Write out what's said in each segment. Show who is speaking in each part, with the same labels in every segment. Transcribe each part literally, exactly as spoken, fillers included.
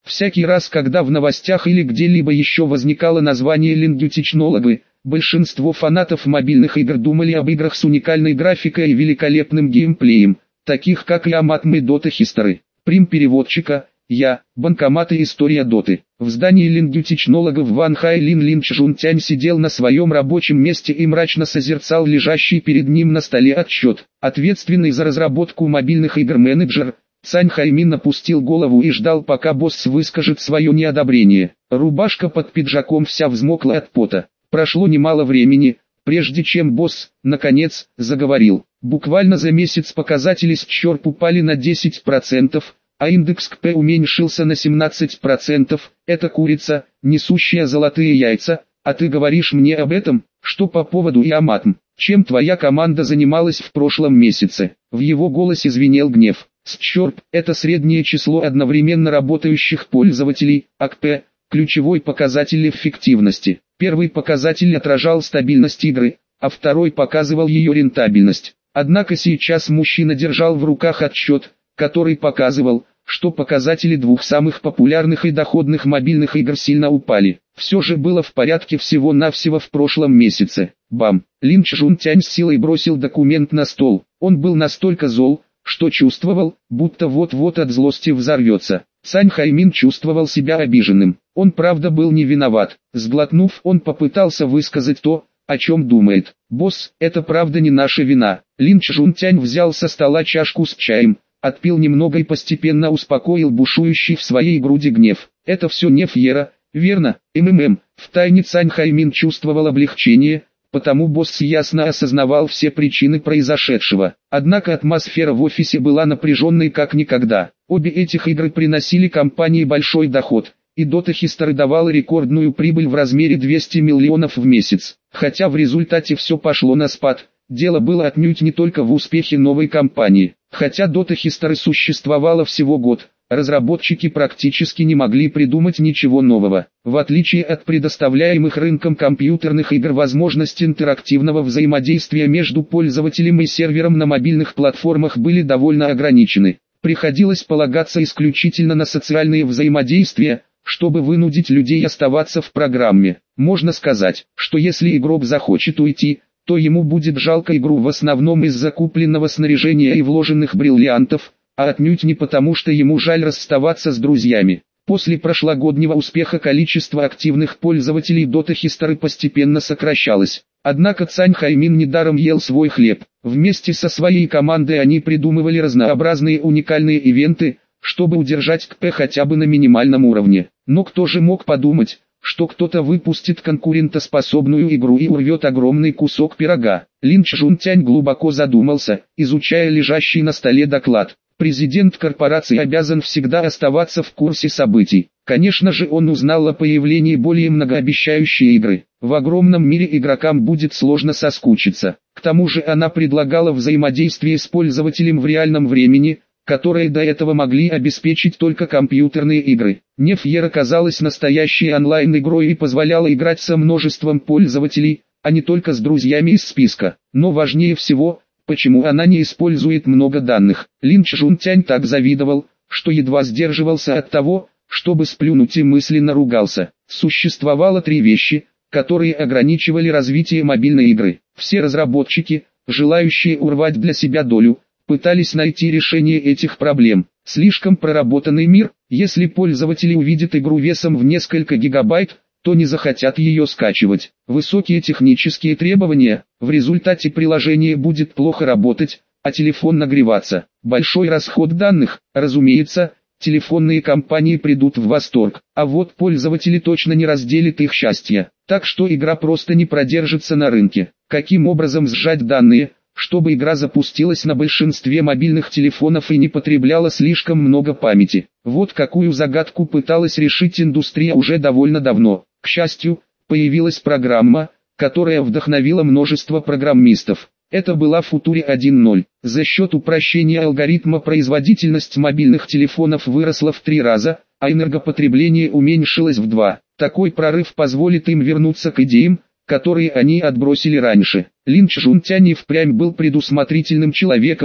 Speaker 1: Всякий раз, когда в новостях или где-либо еще возникало название Lin Technology, большинство фанатов мобильных игр думали об играх с уникальной графикой и великолепным геймплеем, таких как Яматм и Dota History. Прим переводчика: Я, банкомат и история Доты. В здании Lin Technology в Ванхай Лин Лин Чжунтянь сидел на своем рабочем месте и мрачно созерцал лежащий перед ним на столе отчет. Ответственный за разработку мобильных игр менеджер Цань Хаймин опустил голову и ждал, пока босс выскажет свое неодобрение. Рубашка под пиджаком вся взмокла от пота. Прошло немало времени, прежде чем босс, наконец, заговорил. Буквально за месяц показатели счёрп упали на десять процентов, а индекс КП уменьшился на семнадцать процентов. Это курица, несущая золотые яйца, а ты говоришь мне об этом? Что по поводу Яматм? Чем твоя команда занималась в прошлом месяце? В его голосе звенел гнев. Счёрп – это среднее число одновременно работающих пользователей, а КП – ключевой показатель эффективности. Первый показатель отражал стабильность игры, а второй показывал ее рентабельность. Однако сейчас мужчина держал в руках отчет, который показывал, что показатели двух самых популярных и доходных мобильных игр сильно упали. Все же было в порядке всего-навсего в прошлом месяце. Бам! Лин Чжунтянь с силой бросил документ на стол. Он был настолько зол, что чувствовал, будто вот-вот от злости взорвется. Цань Хаймин чувствовал себя обиженным. Он правда был не виноват. Сглотнув, он попытался высказать то, о чем думает. «Босс, это правда не наша вина». Лин Чжунтянь взял со стола чашку с чаем, отпил немного и постепенно успокоил бушующий в своей груди гнев. «Это все не Фьера, верно?» МММ. Втайне Цань Хаймин чувствовал облегчение, потому босс ясно осознавал все причины произошедшего. Однако атмосфера в офисе была напряженной как никогда. Обе этих игры приносили компании большой доход, и Dota History давала рекордную прибыль в размере двести миллионов в месяц. Хотя в результате все пошло на спад, дело было отнюдь не только в успехе новой компании. Хотя Dota History существовала всего год, разработчики практически не могли придумать ничего нового. В отличие от предоставляемых рынком компьютерных игр возможности интерактивного взаимодействия между пользователем и сервером на мобильных платформах были довольно ограничены. Приходилось полагаться исключительно на социальные взаимодействия, чтобы вынудить людей оставаться в программе. Можно сказать, что если игрок захочет уйти, то ему будет жалко игру в основном из-за купленного снаряжения и вложенных бриллиантов, а отнюдь не потому, что ему жаль расставаться с друзьями. После прошлогоднего успеха количество активных пользователей Dota History постепенно сокращалось. Однако Цань Хаймин недаром ел свой хлеб. Вместе со своей командой они придумывали разнообразные уникальные ивенты, чтобы удержать КП хотя бы на минимальном уровне. Но кто же мог подумать, что кто-то выпустит конкурентоспособную игру и урвет огромный кусок пирога. Лин Чжунтянь глубоко задумался, изучая лежащий на столе доклад. Президент корпорации обязан всегда оставаться в курсе событий. Конечно же, он узнал о появлении более многообещающей игры. В огромном мире игрокам будет сложно соскучиться. К тому же она предлагала взаимодействие с пользователем в реальном времени, которые до этого могли обеспечить только компьютерные игры. Нефьер оказалась настоящей онлайн-игрой и позволяла играть со множеством пользователей, а не только с друзьями из списка. Но важнее всего, почему она не использует много данных. Лин Чжунтянь так завидовал, что едва сдерживался от того, чтобы сплюнуть и мысленно ругался. Существовало три вещи, которые ограничивали развитие мобильной игры. Все разработчики, желающие урвать для себя долю, пытались найти решение этих проблем. Слишком проработанный мир. Если пользователи увидят игру весом в несколько гигабайт, то не захотят ее скачивать. Высокие технические требования. В результате приложение будет плохо работать, а телефон нагреваться. Большой расход данных. Разумеется, телефонные компании придут в восторг, а вот пользователи точно не разделят их счастье. Так что игра просто не продержится на рынке. Каким образом сжать данные, чтобы игра запустилась на большинстве мобильных телефонов и не потребляла слишком много памяти? Вот какую загадку пыталась решить индустрия уже довольно давно. К счастью, появилась программа, которая вдохновила множество программистов. Это была Future один ноль. За счет упрощения алгоритма производительность мобильных телефонов выросла в три раза, а энергопотребление уменьшилось в два. Такой прорыв позволит им вернуться к идеям, которые они отбросили раньше. Лин Чжунтянь и впрямь был предусмотрительным человеком,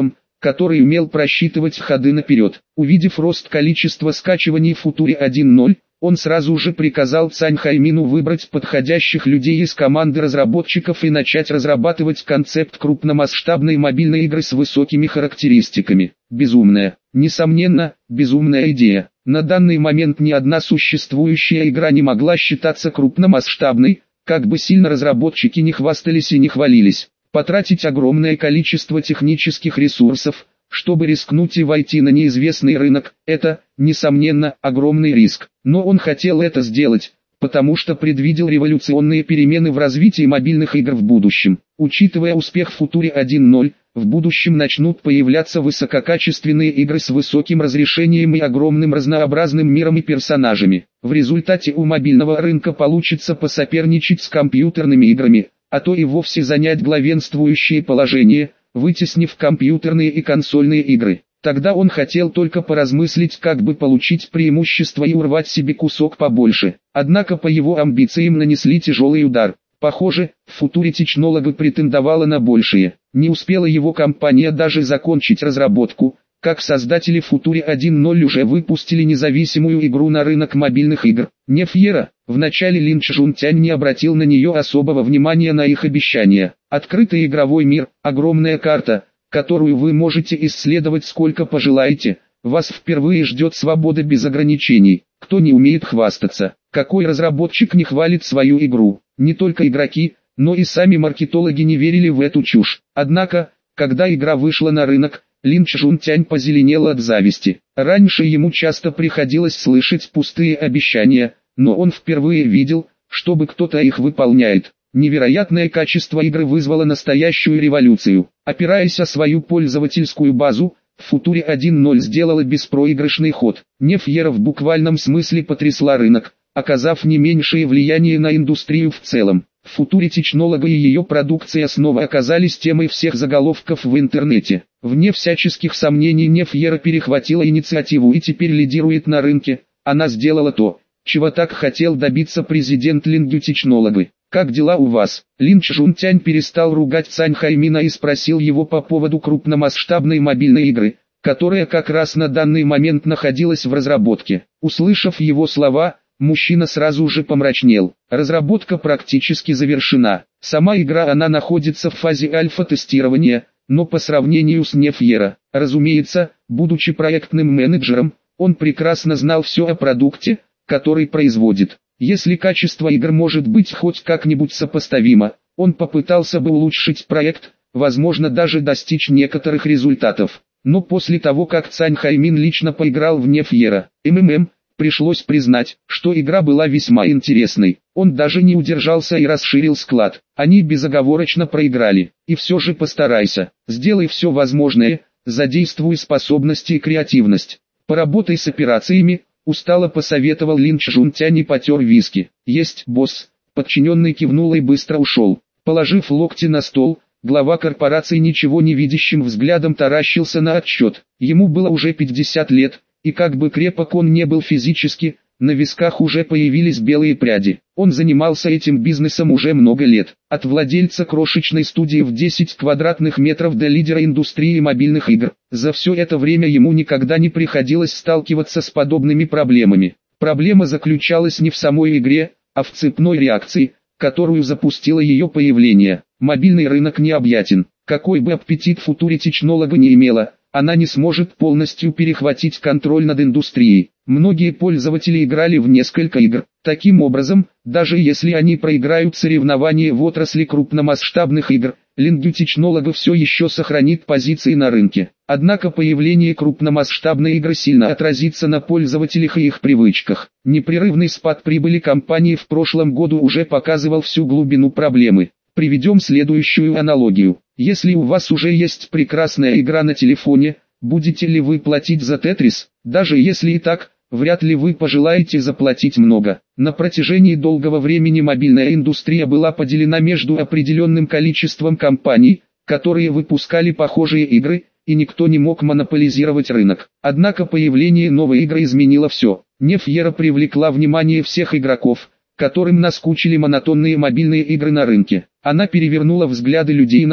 Speaker 1: который умел просчитывать ходы наперед. Увидев рост количества скачиваний в Future один ноль, он сразу же приказал Цань Хаймину выбрать подходящих людей из команды разработчиков и начать разрабатывать концепт крупномасштабной мобильной игры с высокими характеристиками. Безумная, несомненно, безумная идея. На данный момент ни одна существующая игра не могла считаться крупномасштабной, как бы сильно разработчики не хвастались и не хвалились. Потратить огромное количество технических ресурсов, чтобы рискнуть и войти на неизвестный рынок, это, несомненно, огромный риск. Но он хотел это сделать, потому что предвидел революционные перемены в развитии мобильных игр в будущем. Учитывая успех Future один ноль, в будущем начнут появляться высококачественные игры с высоким разрешением и огромным разнообразным миром и персонажами. В результате у мобильного рынка получится посоперничать с компьютерными играми, а то и вовсе занять главенствующее положение, вытеснив компьютерные и консольные игры. Тогда он хотел только поразмыслить, как бы получить преимущество и урвать себе кусок побольше. Однако по его амбициям нанесли тяжелый удар. Похоже, Future Technology претендовала на большее. Не успела его компания даже закончить разработку, как создатели Future один ноль уже выпустили независимую игру на рынок мобильных игр. Нефьера. Вначале Лин Чжунтянь не обратил на нее особого внимания на их обещания. Открытый игровой мир, огромная карта, которую вы можете исследовать сколько пожелаете, вас впервые ждет свобода без ограничений. Кто не умеет хвастаться? Какой разработчик не хвалит свою игру? Не только игроки, но и сами маркетологи не верили в эту чушь. Однако, когда игра вышла на рынок, Лин Чжунтянь позеленел от зависти. Раньше ему часто приходилось слышать пустые обещания, но он впервые видел, чтобы кто-то их выполняет. Невероятное качество игры вызвало настоящую революцию. Опираясь о свою пользовательскую базу, Future один ноль сделала беспроигрышный ход. Нефьера в буквальном смысле потрясла рынок, оказав не меньшее влияние на индустрию в целом. Future Technology и ее продукция снова оказались темой всех заголовков в интернете. Вне всяческих сомнений Нефьера перехватила инициативу и теперь лидирует на рынке. Она сделала то, чего так хотел добиться президент Lingyu Technology. «Как дела у вас?» Лин Чжунтянь перестал ругать Цань Хаймина и спросил его по поводу крупномасштабной мобильной игры, которая как раз на данный момент находилась в разработке. Услышав его слова, мужчина сразу же помрачнел. Разработка практически завершена. Сама игра она находится в фазе альфа-тестирования, но по сравнению с Нефьера, разумеется, будучи проектным менеджером, он прекрасно знал все о продукте, который производит. Если качество игр может быть хоть как-нибудь сопоставимо, он попытался бы улучшить проект, возможно даже достичь некоторых результатов. Но после того как Цань Хаймин лично поиграл в Нефьера, МММ, пришлось признать, что игра была весьма интересной. Он даже не удержался и расширил склад. Они безоговорочно проиграли. И все же постарайся, сделай все возможное, задействуй способности и креативность. Поработай с операциями. Устало посоветовал Лин Чжунтянь и потер виски. «Есть, босс». Подчиненный кивнул и быстро ушел. Положив локти на стол, глава корпорации ничего не видящим взглядом таращился на отчет. Ему было уже пятьдесят лет, и как бы крепок он не был физически, на висках уже появились белые пряди. Он занимался этим бизнесом уже много лет. От владельца крошечной студии в десять квадратных метров до лидера индустрии мобильных игр. За все это время ему никогда не приходилось сталкиваться с подобными проблемами. Проблема заключалась не в самой игре, а в цепной реакции, которую запустило ее появление. Мобильный рынок необъятен. Какой бы аппетит Future Technology не имела, она не сможет полностью перехватить контроль над индустрией. Многие пользователи играли в несколько игр. Таким образом, даже если они проиграют соревнования в отрасли крупномасштабных игр, Lingyu Technology все еще сохранит позиции на рынке. Однако появление крупномасштабной игры сильно отразится на пользователях и их привычках. Непрерывный спад прибыли компании в прошлом году уже показывал всю глубину проблемы. Приведем следующую аналогию. Если у вас уже есть прекрасная игра на телефоне, будете ли вы платить за Тетрис? Даже если и так, вряд ли вы пожелаете заплатить много. На протяжении долгого времени мобильная индустрия была поделена между определенным количеством компаний, которые выпускали похожие игры, и никто не мог монополизировать рынок. Однако появление новой игры изменило все. Нефьера привлекла внимание всех игроков, которым наскучили монотонные мобильные игры на рынке. Она перевернула взгляды людей на то,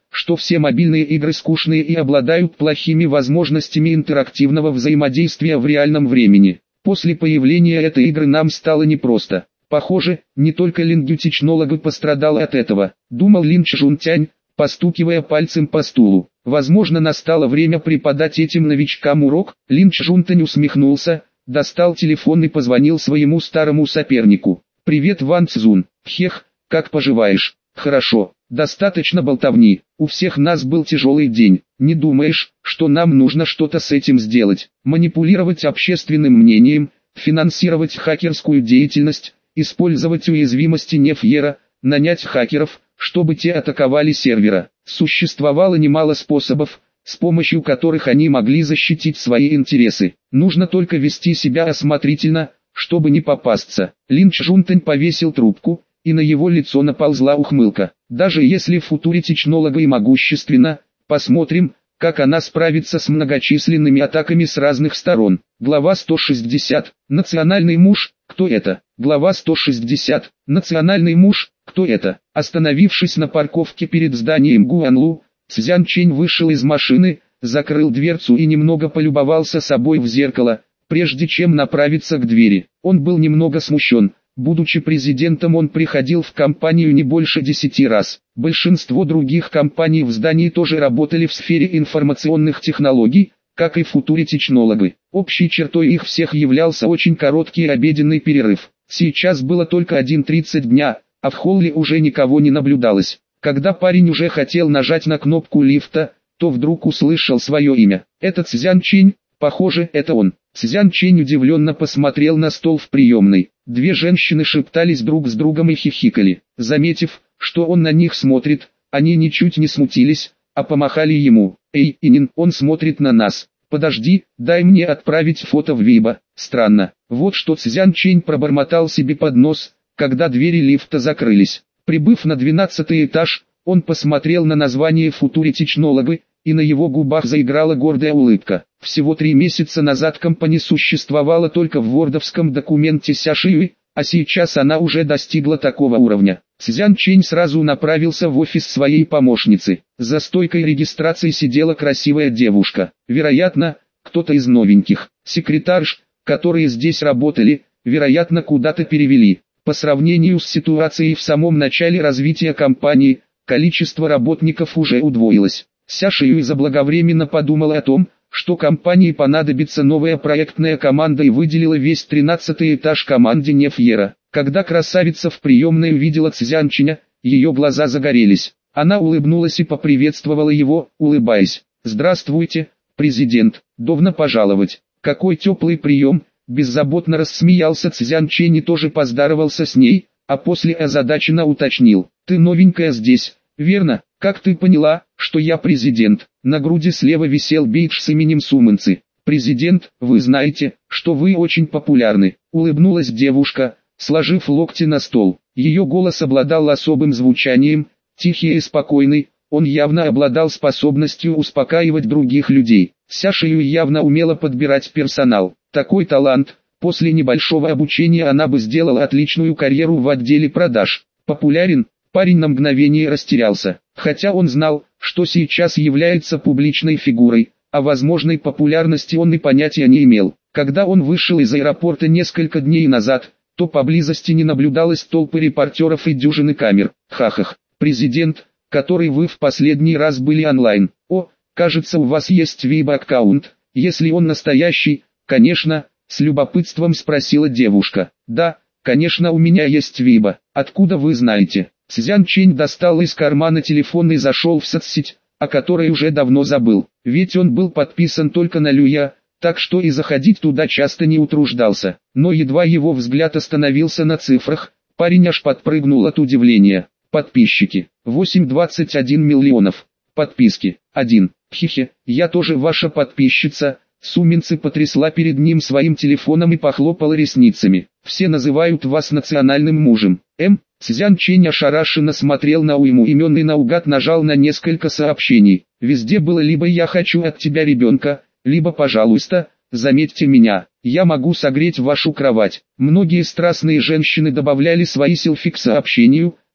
Speaker 1: что все мобильные игры скучные и обладают плохими возможностями интерактивного взаимодействия в реальном времени. После появления этой игры нам стало непросто. Похоже, не только Lin Technology пострадал от этого, думал Лин Чжунтянь, постукивая пальцем по стулу. Возможно, настало время преподать этим новичкам урок. Лин Чжунтянь усмехнулся, достал телефон и позвонил своему старому сопернику. «Привет, Ван Цзун. Хех, как поживаешь?» «Хорошо, достаточно болтовни. У всех нас был тяжелый день. Не думаешь, что нам нужно что-то с этим сделать? Манипулировать общественным мнением, финансировать хакерскую деятельность, использовать уязвимости Нефьера, нанять хакеров, чтобы те атаковали сервера. Существовало немало способов, с помощью которых они могли защитить свои интересы. Нужно только вести себя осмотрительно, чтобы не попасться». Лин Чжунтань повесил трубку, и на его лицо наползла ухмылка. «Даже если Future Technology могущественна, посмотрим, как она справится с многочисленными атаками с разных сторон». Глава сто шестьдесят. Национальный муж, кто это? Глава сто шестьдесят. Национальный муж, кто это? Остановившись на парковке перед зданием Гуанлу, Цзян Чэнь вышел из машины, закрыл дверцу и немного полюбовался собой в зеркало, прежде чем направиться к двери. Он был немного смущен. Будучи президентом, он приходил в компанию не больше десяти раз. Большинство других компаний в здании тоже работали в сфере информационных технологий, как и Future Technology. Общей чертой их всех являлся очень короткий обеденный перерыв. Сейчас было только один тридцать дня, а в холле уже никого не наблюдалось. Когда парень уже хотел нажать на кнопку лифта, то вдруг услышал свое имя. «Это Цзян Чэнь, похоже, это он». Цзян Чэнь удивленно посмотрел на стол в приемной. Две женщины шептались друг с другом и хихикали. Заметив, что он на них смотрит, они ничуть не смутились, а помахали ему. «Эй, Инин, он смотрит на нас. Подожди, дай мне отправить фото в Вибо». Странно. Вот что Цзян Чэнь пробормотал себе под нос, когда двери лифта закрылись. Прибыв на двенадцатый этаж, он посмотрел на название Future Technology, и на его губах заиграла гордая улыбка. Всего три месяца назад компания существовала только в вордовском документе Сяшиюи, а сейчас она уже достигла такого уровня. Цзян Чэнь сразу направился в офис своей помощницы. За стойкой регистрации сидела красивая девушка. Вероятно, кто-то из новеньких. Секретарш, которые здесь работали, вероятно, куда-то перевели. По сравнению с ситуацией в самом начале развития компании, количество работников уже удвоилось. Сяшиюи заблаговременно подумала о том, что компании понадобится новая проектная команда, и выделила весь тринадцатый этаж команде Нефьера. Когда красавица в приемной увидела Цзян Чэня, ее глаза загорелись. Она улыбнулась и поприветствовала его, улыбаясь. «Здравствуйте, президент, добро пожаловать. Какой теплый прием!» Беззаботно рассмеялся Цзян Чэнь и тоже поздоровался с ней, а после озадаченно уточнил. «Ты новенькая здесь, верно? Как ты поняла, что я президент?» На груди слева висел бейдж с именем Сумэнцы. «Президент, вы знаете, что вы очень популярны», — улыбнулась девушка, сложив локти на стол. Ее голос обладал особым звучанием, тихий и спокойный, он явно обладал способностью успокаивать других людей. Сяшиюи явно умела подбирать персонал. Такой талант, после небольшого обучения она бы сделала отличную карьеру в отделе продаж. Популярен? Парень на мгновение растерялся, хотя он знал, что сейчас является публичной фигурой, о возможной популярности он и понятия не имел. Когда он вышел из аэропорта несколько дней назад, то поблизости не наблюдалось толпы репортеров и дюжины камер. Хахах, президент, который вы в последний раз были онлайн. О, кажется, у вас есть Вибо-аккаунт, если он настоящий, конечно, с любопытством спросила девушка. Да, конечно, у меня есть Вибо, откуда вы знаете? Цзян Чэнь достал из кармана телефон и зашел в соцсеть, о которой уже давно забыл, ведь он был подписан только на Люя, так что и заходить туда часто не утруждался. Но едва его взгляд остановился на цифрах, парень аж подпрыгнул от удивления. Подписчики, восемь целых двадцать один миллионов. Подписки, один. Хихе, я тоже ваша подписчица. Сумэнцы потрясла перед ним своим телефоном и похлопала ресницами. Все называют вас национальным мужем. М. Цзян Чэнь ошарашенно смотрел на уйму имен и наугад нажал на несколько сообщений. Везде было либо «я хочу от тебя ребенка», либо «пожалуйста, заметьте меня, я могу согреть вашу кровать». Многие страстные женщины добавляли свои селфи к сообщению,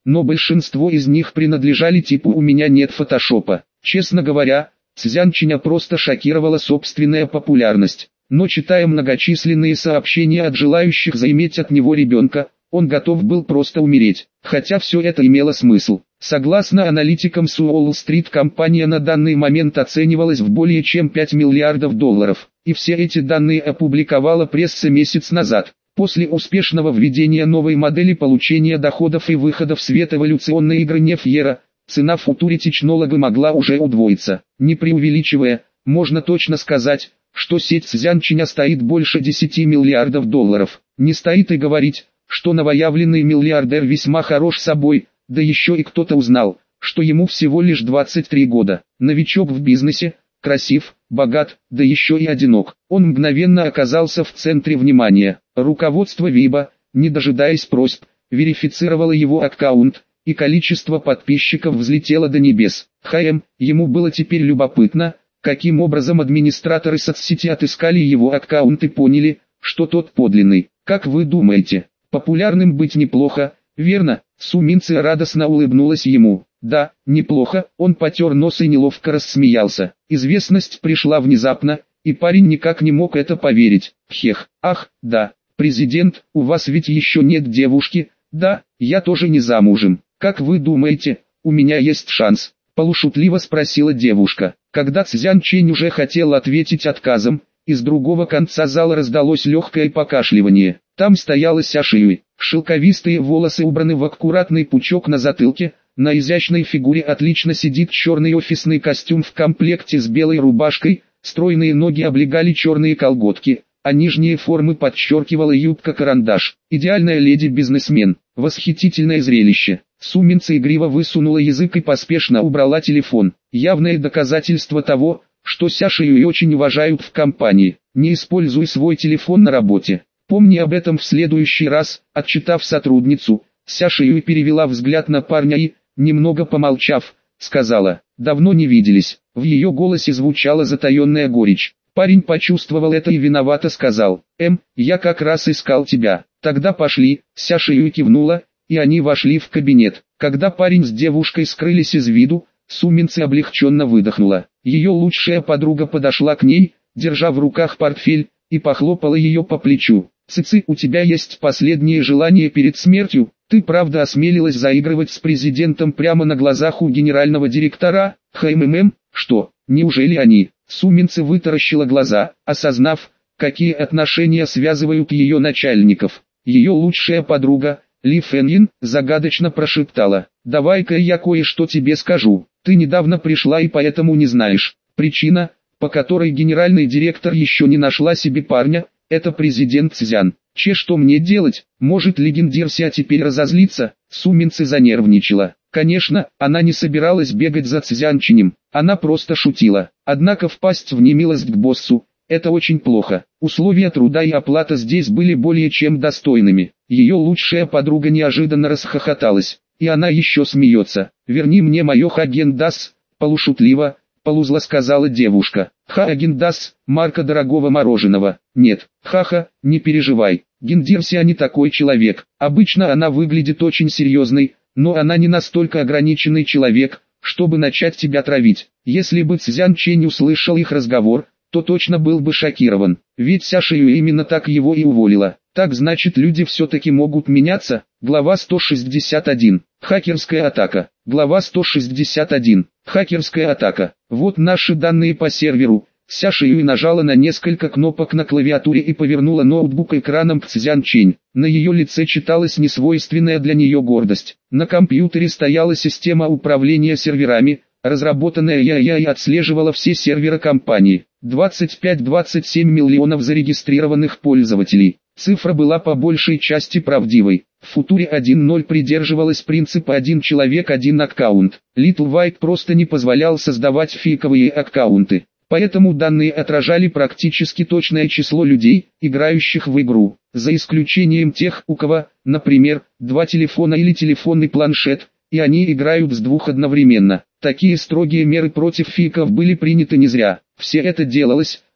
Speaker 1: но большинство из них принадлежали типу «у меня нет фотошопа». Честно говоря, Цзянчиня просто шокировала собственная популярность. Но читая многочисленные сообщения от желающих заиметь от него ребенка, он готов был просто умереть. Хотя все это имело смысл. Согласно аналитикам с Уолл-стрит, компания на данный момент оценивалась в более чем пять миллиардов долларов. И все эти данные опубликовала пресса месяц назад. После успешного введения новой модели получения доходов и выхода в свет эволюционной игры Нефьера, цена Futurity Technology могла уже удвоиться. Не преувеличивая, можно точно сказать, что сеть Цзянчиня стоит больше десяти миллиардов долларов. Не стоит и говорить, что новоявленный миллиардер весьма хорош собой, да еще и кто-то узнал, что ему всего лишь двадцать три года. Новичок в бизнесе, красив, богат, да еще и одинок. Он мгновенно оказался в центре внимания. Руководство Виба, не дожидаясь просьб, верифицировало его аккаунт, и количество подписчиков взлетело до небес. ХМ, ему было теперь любопытно, каким образом администраторы соцсети отыскали его аккаунт и поняли, что тот подлинный. Как вы думаете, популярным быть неплохо, верно? Су Минци радостно улыбнулась ему. Да, неплохо, он потер нос и неловко рассмеялся. Известность пришла внезапно, и парень никак не мог это поверить. Хех, ах, да, президент, у вас ведь еще нет девушки? Да, я тоже не замужем. Как вы думаете, у меня есть шанс? Полушутливо спросила девушка. Когда Цзян Чэнь уже хотел ответить отказом, из другого конца зала раздалось легкое покашливание. Там стояла Ся Шиюй. Шелковистые волосы убраны в аккуратный пучок на затылке, на изящной фигуре отлично сидит черный офисный костюм в комплекте с белой рубашкой, стройные ноги облегали черные колготки, а нижние формы подчеркивала юбка-карандаш. Идеальная леди-бизнесмен. Восхитительное зрелище. Су Минци игриво высунула язык и поспешно убрала телефон. Явное доказательство того, что Ся Шиюй очень уважают в компании. Не используй свой телефон на работе. Помни об этом в следующий раз. Отчитав сотрудницу, Ся Шиюй перевела взгляд на парня и, немного помолчав, сказала: «Давно не виделись». В ее голосе звучала затаенная горечь. Парень почувствовал это и виновато сказал: «Эм, я как раз искал тебя». «Тогда пошли». Ся Шиюй кивнула, и они вошли в кабинет. Когда парень с девушкой скрылись из виду, Су Минци облегченно выдохнула. Ее лучшая подруга подошла к ней, держа в руках портфель, и похлопала ее по плечу. «Цици, у тебя есть последнее желание перед смертью? Ты правда осмелилась заигрывать с президентом прямо на глазах у генерального директора? ХММ, что, неужели они?» Су Минци вытаращила глаза, осознав, какие отношения связывают ее начальников. Ее лучшая подруга, Ли Фэньин, загадочно прошептала: «Давай-ка я кое-что тебе скажу. Ты недавно пришла и поэтому не знаешь. Причина, по которой генеральный директор еще не нашла себе парня, это президент Цзян. Че, что мне делать? Может легендир Ся теперь разозлиться?» Су Минци занервничала. Конечно, она не собиралась бегать за Цзянчинем, она просто шутила. Однако впасть в немилость к боссу – это очень плохо. Условия труда и оплата здесь были более чем достойными. Ее лучшая подруга неожиданно расхохоталась, и она еще смеется. «Верни мне мое Хаген-Дазс», полушутливо, полузло сказала девушка. «Хаген-Дазс, марка дорогого мороженого». «Нет, ха-ха, не переживай, Гендир Ся не такой человек. Обычно она выглядит очень серьезной, но она не настолько ограниченный человек, чтобы начать тебя травить». Если бы Цзян Чэнь услышал их разговор, то точно был бы шокирован, ведь Ся Шиюй именно так его и уволила. Так значит, люди все-таки могут меняться. Глава сто шестьдесят один. Хакерская атака. Глава сто шестьдесят один. Хакерская атака. Вот наши данные по серверу. Ся Шиюй нажала на несколько кнопок на клавиатуре и повернула ноутбук экраном к Цзян Чэнь. На ее лице читалась несвойственная для нее гордость. На компьютере стояла система управления серверами, разработанная ей и отслеживала все серверы компании. двадцать пять — двадцать семь миллионов зарегистрированных пользователей. Цифра была по большей части правдивой. В Futurity один ноль придерживалась принципа «один человек, один аккаунт». Little White просто не позволял создавать фейковые аккаунты. Поэтому данные отражали практически точное число людей, играющих в игру, за исключением тех, у кого, например, два телефона или телефонный планшет, и они играют с двух одновременно. Такие строгие меры против фейков были приняты не зря. Все это делалось,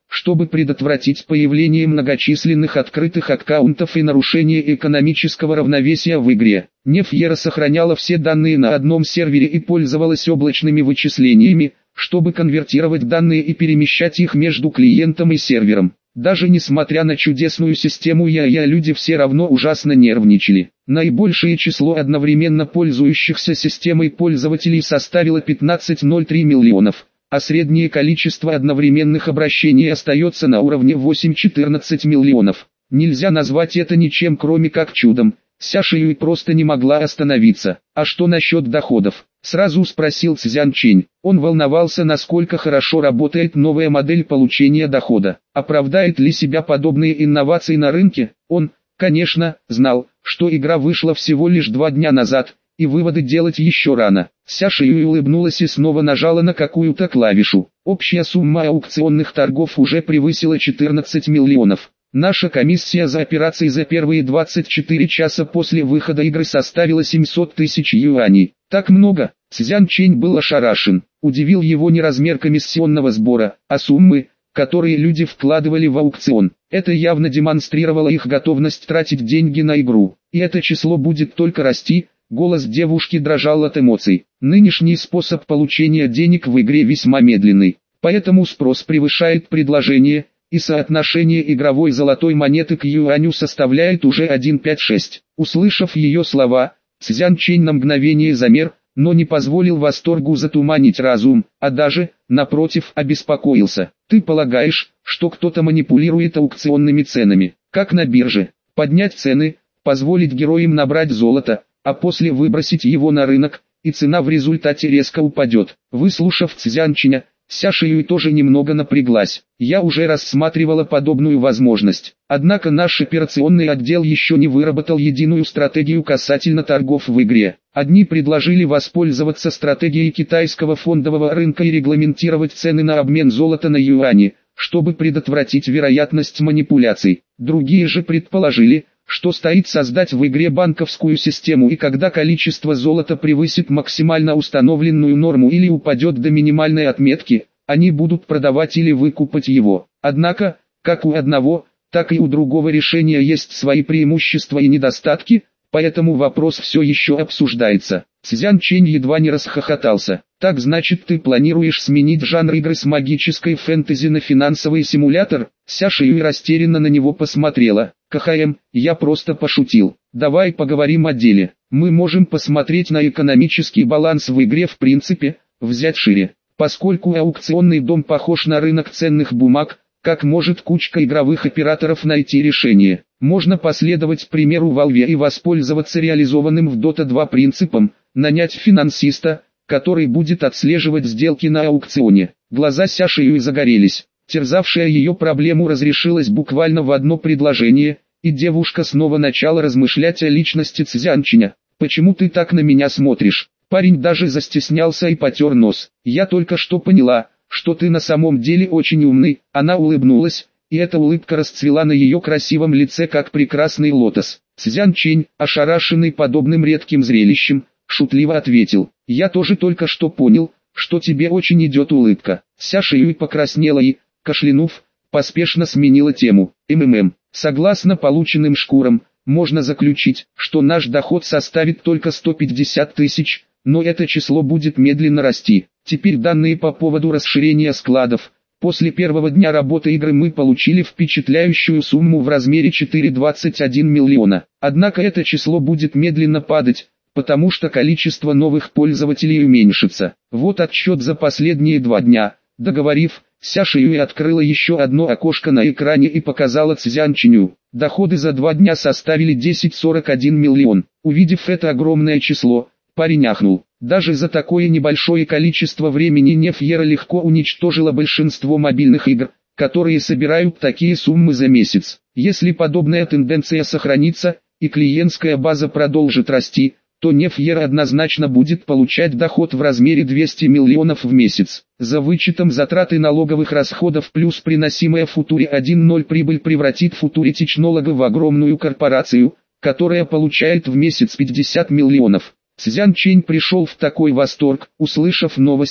Speaker 1: чтобы предотвратить появление многочисленных открытых аккаунтов и нарушение экономического равновесия в игре. Нефьера сохраняла все данные на одном сервере и пользовалась облачными вычислениями, чтобы конвертировать данные и перемещать их между клиентом и сервером. Даже несмотря на чудесную систему ИА, люди все равно ужасно нервничали. Наибольшее число одновременно пользующихся системой пользователей составило пятнадцать целых три миллионов, а среднее количество одновременных обращений остается на уровне восемь целых четырнадцать миллионов. Нельзя назвать это ничем кроме как чудом. Ся Шиюй просто не могла остановиться. А что насчет доходов? Сразу спросил Цзян Чэнь. Он волновался, насколько хорошо работает новая модель получения дохода. Оправдает ли себя подобные инновации на рынке? Он, конечно, знал, что игра вышла всего лишь два дня назад, и выводы делать еще рано. Ся Шиюй улыбнулась и снова нажала на какую-то клавишу. Общая сумма аукционных торгов уже превысила четырнадцать миллионов. Наша комиссия за операции за первые двадцать четыре часа после выхода игры составила семьсот тысяч юаней. Так много? Цзян Чэнь был ошарашен. Удивил его не размер комиссионного сбора, а суммы, которые люди вкладывали в аукцион. Это явно демонстрировало их готовность тратить деньги на игру. И это число будет только расти. Голос девушки дрожал от эмоций. Нынешний способ получения денег в игре весьма медленный, поэтому спрос превышает предложение, и соотношение игровой золотой монеты к юаню составляет уже один целых пять шесть. Услышав ее слова, Цзян Чэнь на мгновение замер, но не позволил восторгу затуманить разум, а даже, напротив, обеспокоился. Ты полагаешь, что кто-то манипулирует аукционными ценами, как на бирже? Поднять цены, позволить героям набрать золото, а после выбросить его на рынок, и цена в результате резко упадет. Выслушав Цзян Чэня, Ся Шиюй тоже немного напряглась. Я уже рассматривала подобную возможность. Однако наш операционный отдел еще не выработал единую стратегию касательно торгов в игре. Одни предложили воспользоваться стратегией китайского фондового рынка и регламентировать цены на обмен золота на юани, чтобы предотвратить вероятность манипуляций. Другие же предположили, что стоит создать в игре банковскую систему, и когда количество золота превысит максимально установленную норму или упадет до минимальной отметки, они будут продавать или выкупать его. Однако, как у одного, так и у другого решения есть свои преимущества и недостатки, поэтому вопрос все еще обсуждается. Цзян Чэнь едва не расхохотался. Так значит, ты планируешь сменить жанр игры с магической фэнтези на финансовый симулятор? Ся Шиюй растерянно на него посмотрела. КХМ, я просто пошутил. Давай поговорим о деле. Мы можем посмотреть на экономический баланс в игре в принципе, взять шире. Поскольку аукционный дом похож на рынок ценных бумаг, как может кучка игровых операторов найти решение? Можно последовать примеру Valve и воспользоваться реализованным в Дота два принципом, нанять финансиста, который будет отслеживать сделки на аукционе. Глаза Ся Шиюй загорелись. Терзавшая ее проблему разрешилась буквально в одно предложение, и девушка снова начала размышлять о личности Цзян Чэня. «Почему ты так на меня смотришь?» Парень даже застеснялся и потер нос. «Я только что поняла, что ты на самом деле очень умный». Она улыбнулась, и эта улыбка расцвела на ее красивом лице как прекрасный лотос. Цзян Чэнь, ошарашенный подобным редким зрелищем, шутливо ответил: «Я тоже только что понял, что тебе очень идет улыбка». Ся Шиюй покраснела и, кашлянув, поспешно сменила тему. МММ. Согласно полученным шкурам, можно заключить, что наш доход составит только сто пятьдесят тысяч, но это число будет медленно расти. Теперь данные по поводу расширения складов. После первого дня работы игры мы получили впечатляющую сумму в размере четыре целых двадцать один миллиона. Однако это число будет медленно падать, потому что количество новых пользователей уменьшится. Вот отчет за последние два дня. Договорив, Ся Шиюй открыла еще одно окошко на экране и показала Цзян Чэню. Доходы за два дня составили десять целых сорок один миллион. Увидев это огромное число, парень ахнул. Даже за такое небольшое количество времени Нефьера легко уничтожила большинство мобильных игр, которые собирают такие суммы за месяц. Если подобная тенденция сохранится, и клиентская база продолжит расти, то Нефьера однозначно будет получать доход в размере двести миллионов в месяц. За вычетом затрат и налоговых расходов плюс приносимая Future один ноль прибыль превратит Future Technology в огромную корпорацию, которая получает в месяц пятьдесят миллионов. Цзян Чэнь пришел в такой восторг, услышав новости,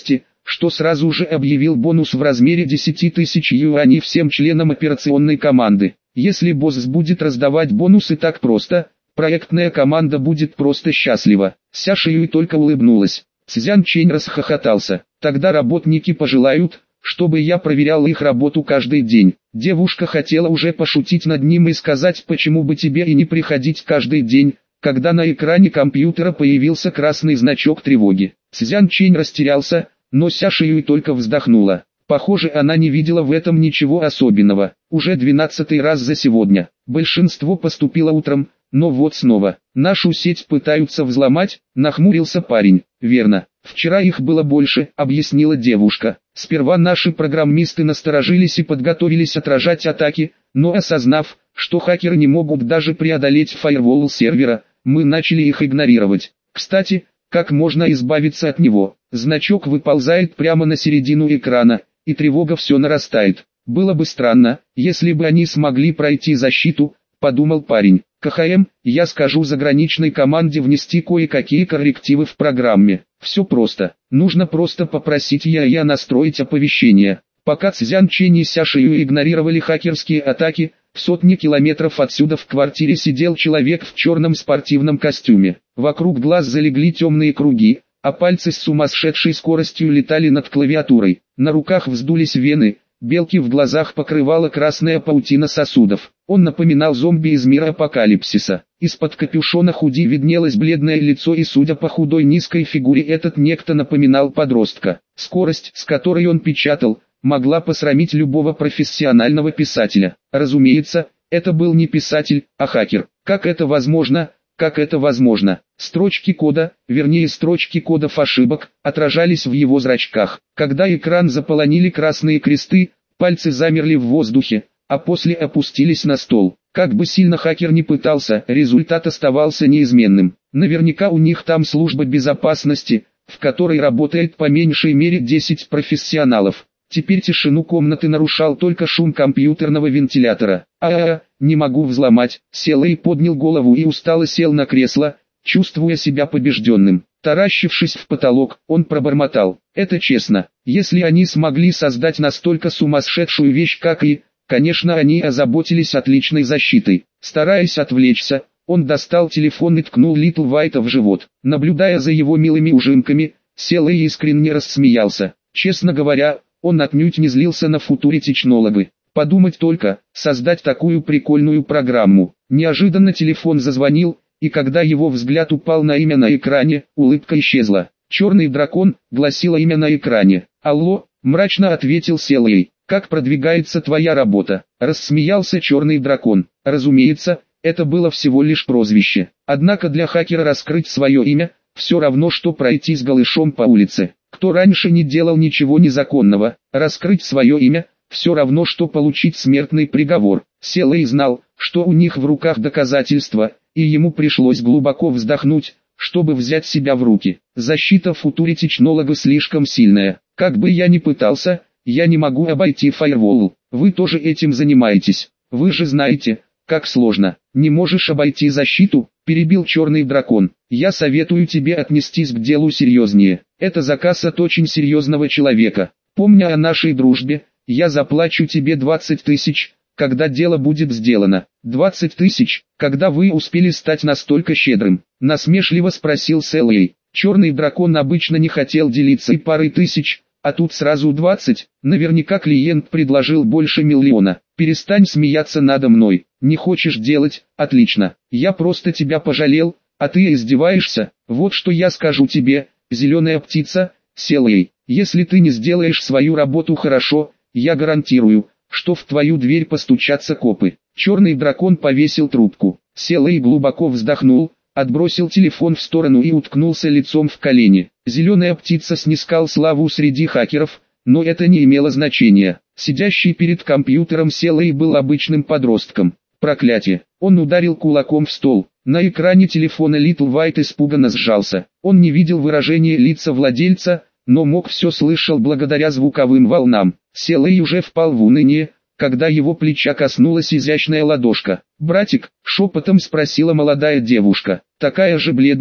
Speaker 1: что сразу же объявил бонус в размере десяти тысяч юаней всем членам операционной команды. Если босс будет раздавать бонусы так просто, проектная команда будет просто счастлива. Ся Шиюй только улыбнулась. Цзян Чэнь расхохотался. Тогда работники пожелают, чтобы я проверял их работу каждый день. Девушка хотела уже пошутить над ним и сказать, почему бы тебе и не приходить каждый день, когда на экране компьютера появился красный значок тревоги. Цзян Чэнь растерялся, но Ся Шиюй только вздохнула. Похоже, она не видела в этом ничего особенного. Уже двенадцатый раз за сегодня. Большинство поступило утром, но вот снова. Нашу сеть пытаются взломать, нахмурился парень. Верно. Вчера их было больше, объяснила девушка. Сперва наши программисты насторожились и подготовились отражать атаки, но осознав, что хакеры не могут даже преодолеть фаервол сервера, мы начали их игнорировать. Кстати, как можно избавиться от него? Значок выползает прямо на середину экрана, и тревога все нарастает. Было бы странно, если бы они смогли пройти защиту, подумал парень. КХМ, я скажу заграничной команде внести кое-какие коррективы в программе. Все просто. Нужно просто попросить ЯЯ настроить оповещение. Пока Цзян Чэнь и Ся Шиюй игнорировали хакерские атаки, в сотне километров отсюда в квартире сидел человек в черном спортивном костюме. Вокруг глаз залегли темные круги, а пальцы с сумасшедшей скоростью летали над клавиатурой. На руках вздулись вены, белки в глазах покрывала красная паутина сосудов. Он напоминал зомби из мира апокалипсиса. Из-под капюшона худи виднелось бледное лицо, и судя по худой низкой фигуре, этот некто напоминал подростка. Скорость, с которой он печатал, могла посрамить любого профессионального писателя. Разумеется, это был не писатель, а хакер. Как это возможно? Как это возможно? Строчки кода, вернее строчки кодов ошибок, отражались в его зрачках. Когда экран заполонили красные кресты, пальцы замерли в воздухе, а после опустились на стол. Как бы сильно хакер ни пытался, результат оставался неизменным. Наверняка у них там служба безопасности, в которой работает по меньшей мере десять профессионалов. Теперь тишину комнаты нарушал только шум компьютерного вентилятора. А-а-а, не могу взломать. Сел и поднял голову и устало сел на кресло, чувствуя себя побежденным. Таращившись в потолок, он пробормотал. Это честно. Если они смогли создать настолько сумасшедшую вещь, как и... Конечно, они озаботились отличной защитой. Стараясь отвлечься, он достал телефон и ткнул Литл Вайта в живот. Наблюдая за его милыми ужимками, сел и искренне рассмеялся. Честно говоря, он отнюдь не злился на Future Technology. Подумать только, создать такую прикольную программу. Неожиданно телефон зазвонил, и когда его взгляд упал на имя на экране, улыбка исчезла. «Черный дракон», — гласило имя на экране. «Алло», — мрачно ответил Селэй. «Как продвигается твоя работа?» — рассмеялся черный дракон. Разумеется, это было всего лишь прозвище. Однако для хакера раскрыть свое имя — все равно, что пройтись голышом по улице. Кто раньше не делал ничего незаконного, раскрыть свое имя — все равно, что получить смертный приговор. Селэй знал, что у них в руках доказательства, и ему пришлось глубоко вздохнуть, чтобы взять себя в руки. Защита Future Technology слишком сильная. Как бы я ни пытался, я не могу обойти фаервол. Вы тоже этим занимаетесь. Вы же знаете, как сложно. Не можешь обойти защиту, перебил черный дракон. Я советую тебе отнестись к делу серьезнее. Это заказ от очень серьезного человека. Помня о нашей дружбе, я заплачу тебе двадцать тысяч, когда дело будет сделано. двадцать тысяч, когда вы успели стать настолько щедрым? Насмешливо спросил Селэй. Черный дракон обычно не хотел делиться и парой тысяч, а тут сразу двадцать, наверняка клиент предложил больше миллиона. Перестань смеяться надо мной, не хочешь делать, отлично, я просто тебя пожалел, а ты издеваешься. Вот что я скажу тебе, зеленая птица, Селэй, если ты не сделаешь свою работу хорошо, я гарантирую, что в твою дверь постучатся копы. Черный дракон повесил трубку. Селэй глубоко вздохнул, отбросил телефон в сторону и уткнулся лицом в колени. Зеленая птица снискал славу среди хакеров, но это не имело значения. Сидящий перед компьютером Селэй был обычным подростком. Проклятие! Он ударил кулаком в стол. На экране телефона Литл Вайт испуганно сжался. Он не видел выражения лица владельца, но мог все слышал благодаря звуковым волнам. Селэй уже впал в уныние, когда его плеча коснулась изящная ладошка. «Братик», — шепотом спросила молодая девушка, такая же бледная,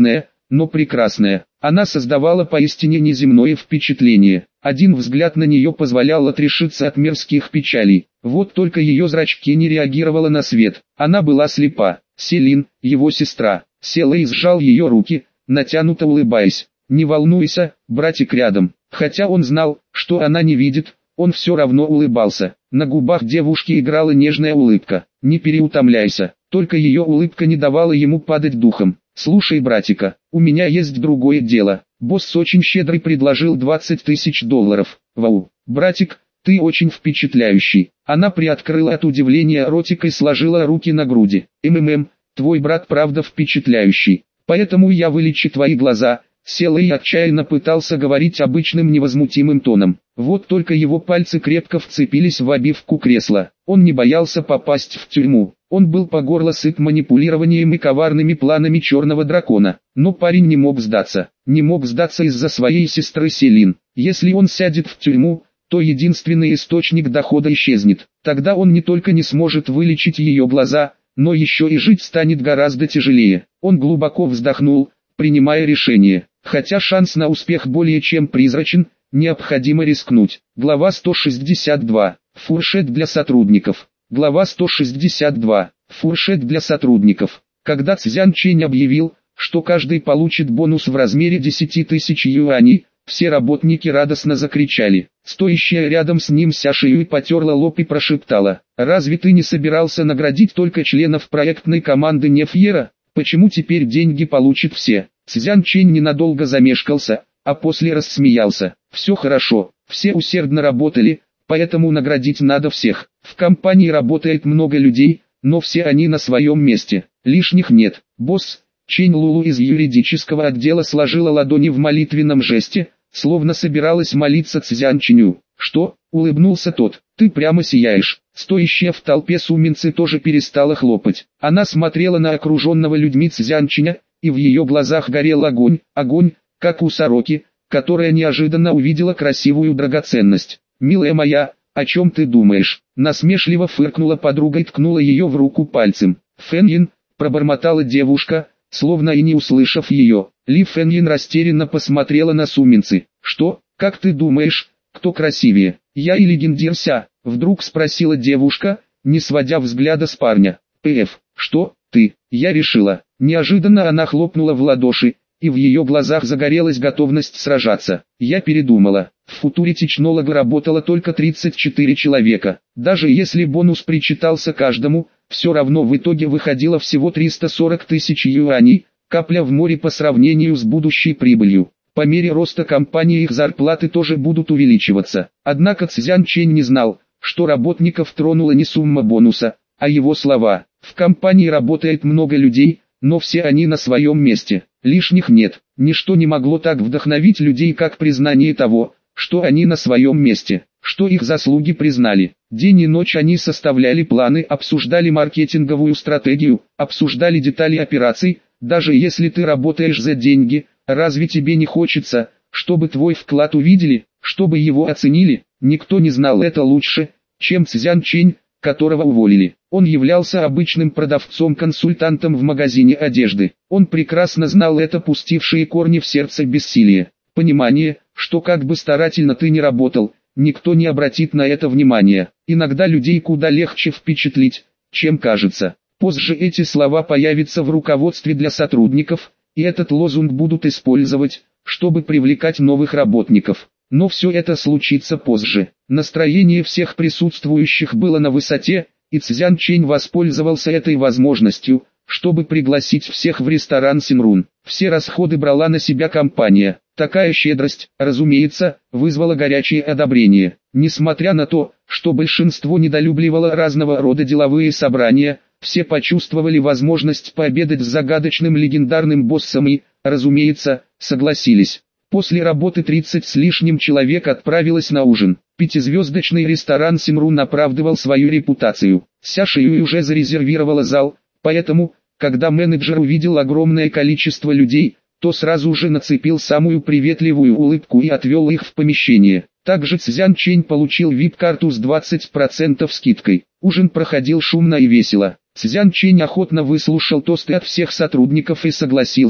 Speaker 1: но прекрасная. Она создавала поистине неземное впечатление. Один взгляд на нее позволял отрешиться от мирских печалей. Вот только ее зрачки не реагировала на свет. Она была слепа. Селин, его сестра, села и сжал ее руки, натянуто улыбаясь. «Не волнуйся, братик рядом». Хотя он знал, что она не видит, он все равно улыбался. На губах девушки играла нежная улыбка. «Не переутомляйся». Только ее улыбка не давала ему падать духом. «Слушай, братика, у меня есть другое дело. Босс очень щедрый предложил двадцать тысяч долларов. Вау, братик, ты очень впечатляющий». Она приоткрыла от удивления ротик и сложила руки на груди. «МММ, твой брат правда впечатляющий. Поэтому я вылечу твои глаза». Сел и отчаянно пытался говорить обычным невозмутимым тоном. Вот только его пальцы крепко вцепились в обивку кресла. Он не боялся попасть в тюрьму. Он был по горло сыт манипулированием и коварными планами черного дракона. Но парень не мог сдаться. Не мог сдаться из-за своей сестры Селин. Если он сядет в тюрьму, то единственный источник дохода исчезнет. Тогда он не только не сможет вылечить ее глаза, но еще и жить станет гораздо тяжелее. Он глубоко вздохнул, принимая решение. Хотя шанс на успех более чем призрачен, необходимо рискнуть. Глава сто шестьдесят два. Фуршет для сотрудников. Глава сто шестьдесят два. Фуршет для сотрудников. Когда Цзян Чэнь объявил, что каждый получит бонус в размере десяти тысяч юаней, все работники радостно закричали. Стоящая рядом с ним Ся Шиюй потерла лоб и прошептала: «Разве ты не собирался наградить только членов проектной команды Нефьера? Почему теперь деньги получат все?» Цзян Чэнь ненадолго замешкался, а после рассмеялся. «Все хорошо, все усердно работали, поэтому наградить надо всех. В компании работает много людей, но все они на своем месте, лишних нет». Босс, Чэнь Лулу из юридического отдела сложила ладони в молитвенном жесте, словно собиралась молиться Цзян Чэню. «Что?» — улыбнулся тот. «Ты прямо сияешь». Стоящая в толпе суминцы тоже перестала хлопать. Она смотрела на окруженного людьми Цзян Чэня, и в ее глазах горел огонь, огонь, как у сороки, которая неожиданно увидела красивую драгоценность. «Милая моя, о чем ты думаешь?» Насмешливо фыркнула подруга и ткнула ее в руку пальцем. «Фэньин», пробормотала девушка, словно и не услышав ее. Ли Фэньин растерянно посмотрела на суминцы. «Что, как ты думаешь, кто красивее, я или Гиндир Ся?» Вдруг спросила девушка, не сводя взгляда с парня. «Пф, что, ты?» «Я решила». Неожиданно она хлопнула в ладоши, и в ее глазах загорелась готовность сражаться. «Я передумала. В футуре технолога работало только тридцать четыре человека. Даже если бонус причитался каждому, все равно в итоге выходило всего триста сорок тысяч юаней, капля в море по сравнению с будущей прибылью. По мере роста компании их зарплаты тоже будут увеличиваться». Однако Цзян Чэнь не знал, что работников тронула не сумма бонуса, а его слова. «В компании работает много людей, но все они на своем месте, лишних нет». Ничто не могло так вдохновить людей, как признание того, что они на своем месте, что их заслуги признали. День и ночь они составляли планы, обсуждали маркетинговую стратегию, обсуждали детали операций. Даже если ты работаешь за деньги, разве тебе не хочется, чтобы твой вклад увидели, чтобы его оценили? Никто не знал это лучше, чем Цзян Чэнь, которого уволили. Он являлся обычным продавцом-консультантом в магазине одежды. Он прекрасно знал это пустившее корни в сердце бессилие. Понимание, что как бы старательно ты ни работал, никто не обратит на это внимания. Иногда людей куда легче впечатлить, чем кажется. Позже эти слова появятся в руководстве для сотрудников, и этот лозунг будут использовать, чтобы привлекать новых работников. Но все это случится позже. Настроение всех присутствующих было на высоте, и Цзян Чэнь воспользовался этой возможностью, чтобы пригласить всех в ресторан Синрун. Все расходы брала на себя компания. Такая щедрость, разумеется, вызвала горячее одобрение. Несмотря на то, что большинство недолюбливало разного рода деловые собрания, все почувствовали возможность пообедать с загадочным легендарным боссом и, разумеется, согласились. После работы тридцать с лишним человек отправилось на ужин. Пятизвездочный ресторан Синрун оправдывал свою репутацию. Ся Шиюй уже зарезервировала зал, поэтому, когда менеджер увидел огромное количество людей, то сразу же нацепил самую приветливую улыбку и отвел их в помещение. Также Цзян Чэнь получил ви ай пи-карту с двадцать процентов скидкой. Ужин проходил шумно и весело. Цзян Чэнь охотно выслушал тосты от всех сотрудников и согласился,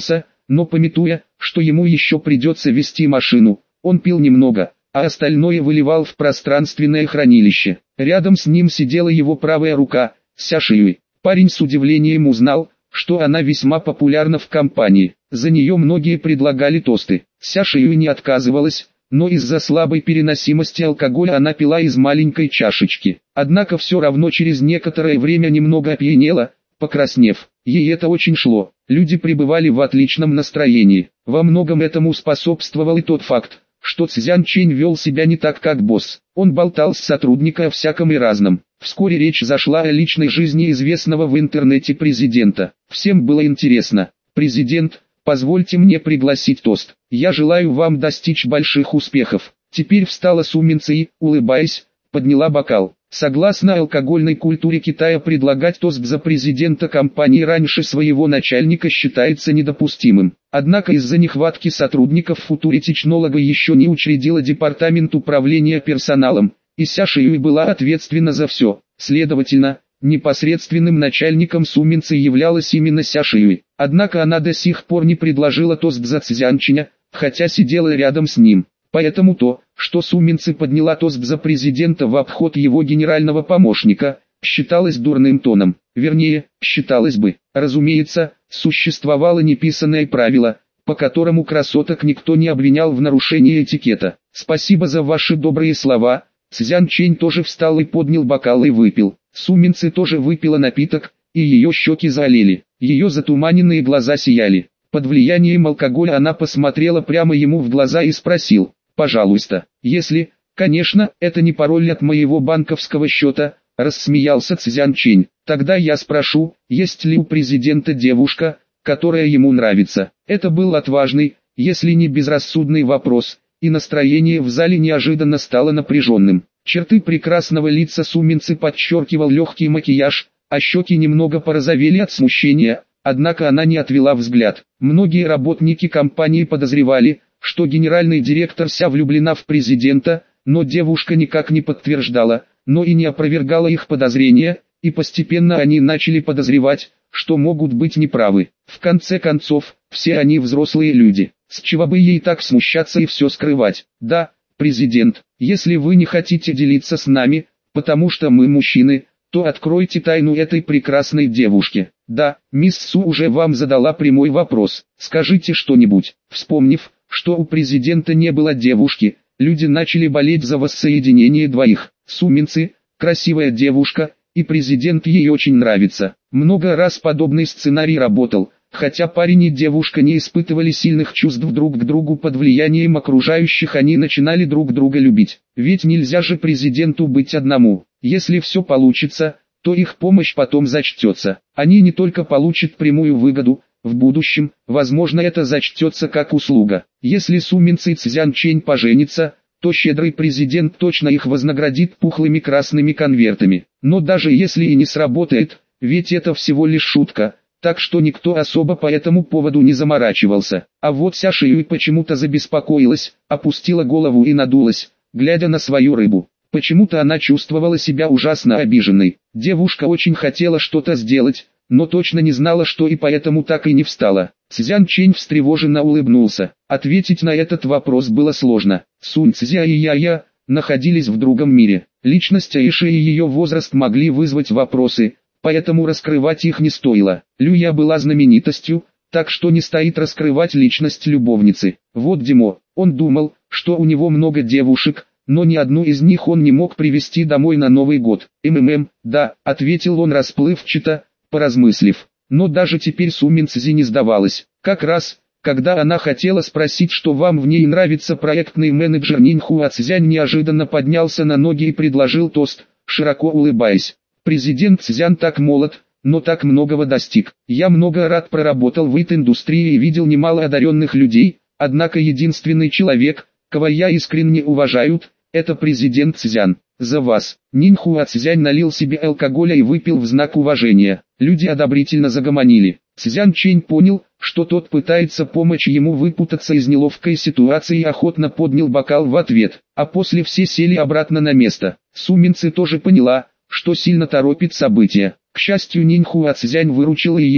Speaker 1: но памятуя, что ему еще придется вести машину, он пил немного, а остальное выливал в пространственное хранилище. Рядом с ним сидела его правая рука, Ся Шиюй. Парень с удивлением узнал, что она весьма популярна в компании. За нее многие предлагали тосты. Ся Шиюй не отказывалась, но из-за слабой переносимости алкоголя она пила из маленькой чашечки. Однако все равно через некоторое время немного опьянела, покраснев. Ей это очень шло. Люди пребывали в отличном настроении. Во многом этому способствовал и тот факт, что Цзян Чэнь вел себя не так, как босс. Он болтал с сотрудником о всяком и разном. Вскоре речь зашла о личной жизни известного в интернете президента. Всем было интересно. «Президент, позвольте мне пригласить тост. Я желаю вам достичь больших успехов». Теперь встала Су Минци и, улыбаясь, подняла бокал. Согласно алкогольной культуре Китая, предлагать тост за президента компании раньше своего начальника считается недопустимым. Однако из-за нехватки сотрудников Футури Технолога еще не учредила департамент управления персоналом, и Ся Шиюй была ответственна за все. Следовательно, непосредственным начальником Су Минци являлась именно Ся Шиюй. Однако она до сих пор не предложила тост за Цзян Чэня, хотя сидела рядом с ним. Поэтому то, что Су Минци подняла тост за президента в обход его генерального помощника, считалось дурным тоном. Вернее, считалось бы. Разумеется, существовало неписанное правило, по которому красоток никто не обвинял в нарушении этикета. «Спасибо за ваши добрые слова». Цзян Чэнь тоже встал и поднял бокал и выпил. Су Минци тоже выпила напиток, и ее щеки заолели. Ее затуманенные глаза сияли. Под влиянием алкоголя она посмотрела прямо ему в глаза и спросил: «Пожалуйста, если, конечно, это не пароль от моего банковского счета», — рассмеялся Цзян Чэнь. «Тогда я спрошу, есть ли у президента девушка, которая ему нравится?» Это был отважный, если не безрассудный вопрос, и настроение в зале неожиданно стало напряженным. Черты прекрасного лица Су Минци подчеркивал легкий макияж, а щеки немного порозовели от смущения, однако она не отвела взгляд. Многие работники компании подозревали, что генеральный директор Ся влюблена в президента, но девушка никак не подтверждала, но и не опровергала их подозрения, и постепенно они начали подозревать, что могут быть неправы. В конце концов, все они взрослые люди. С чего бы ей так смущаться и все скрывать? Да, президент, если вы не хотите делиться с нами, потому что мы мужчины, то откройте тайну этой прекрасной девушке. Да, мисс Су уже вам задала прямой вопрос. Скажите что-нибудь. Вспомнив, что у президента не было девушки, люди начали болеть за воссоединение двоих. Су Минци, красивая девушка, и президент ей очень нравится. Много раз подобный сценарий работал, хотя парень и девушка не испытывали сильных чувств друг к другу, под влиянием окружающих они начинали друг друга любить. Ведь нельзя же президенту быть одному. Если все получится, то их помощь потом зачтется. Они не только получат прямую выгоду, в будущем, возможно, это зачтется как услуга. Если Су Минци и Цзян Чэнь поженятся, то щедрый президент точно их вознаградит пухлыми красными конвертами. Но даже если и не сработает, ведь это всего лишь шутка, так что никто особо по этому поводу не заморачивался. А вот Ся Шиюй почему-то забеспокоилась, опустила голову и надулась, глядя на свою рыбу. Почему-то она чувствовала себя ужасно обиженной. Девушка очень хотела что-то сделать, но точно не знала что, и поэтому так и не встала. Цзян Чэнь встревоженно улыбнулся. Ответить на этот вопрос было сложно. Сунь Цзя и Я-Я находились в другом мире. Личность Аиши и ее возраст могли вызвать вопросы, поэтому раскрывать их не стоило. Люя была знаменитостью, так что не стоит раскрывать личность любовницы. Вот Димо, он думал, что у него много девушек, но ни одну из них он не мог привезти домой на Новый год. «МММ, да», — ответил он расплывчато, поразмыслив. Но даже теперь Су Минцзи не сдавалась. Как раз, когда она хотела спросить, что вам в ней нравится, проектный менеджер Нинь Хуа Цзянь неожиданно поднялся на ноги и предложил тост, широко улыбаясь. «Президент Цзян так молод, но так многого достиг. Я много рад проработал в ит-индустрии и видел немало одаренных людей, однако единственный человек, кого я искренне уважаю, это президент Цзян. За вас». Нинь Хуа Цзянь налил себе алкоголя и выпил в знак уважения. Люди одобрительно загомонили. Цзян Чэнь понял, что тот пытается помочь ему выпутаться из неловкой ситуации, и охотно поднял бокал в ответ, а после все сели обратно на место. Су Минци тоже поняла, что сильно торопит события. К счастью, Нинь Хуа Цзянь выручила и ее,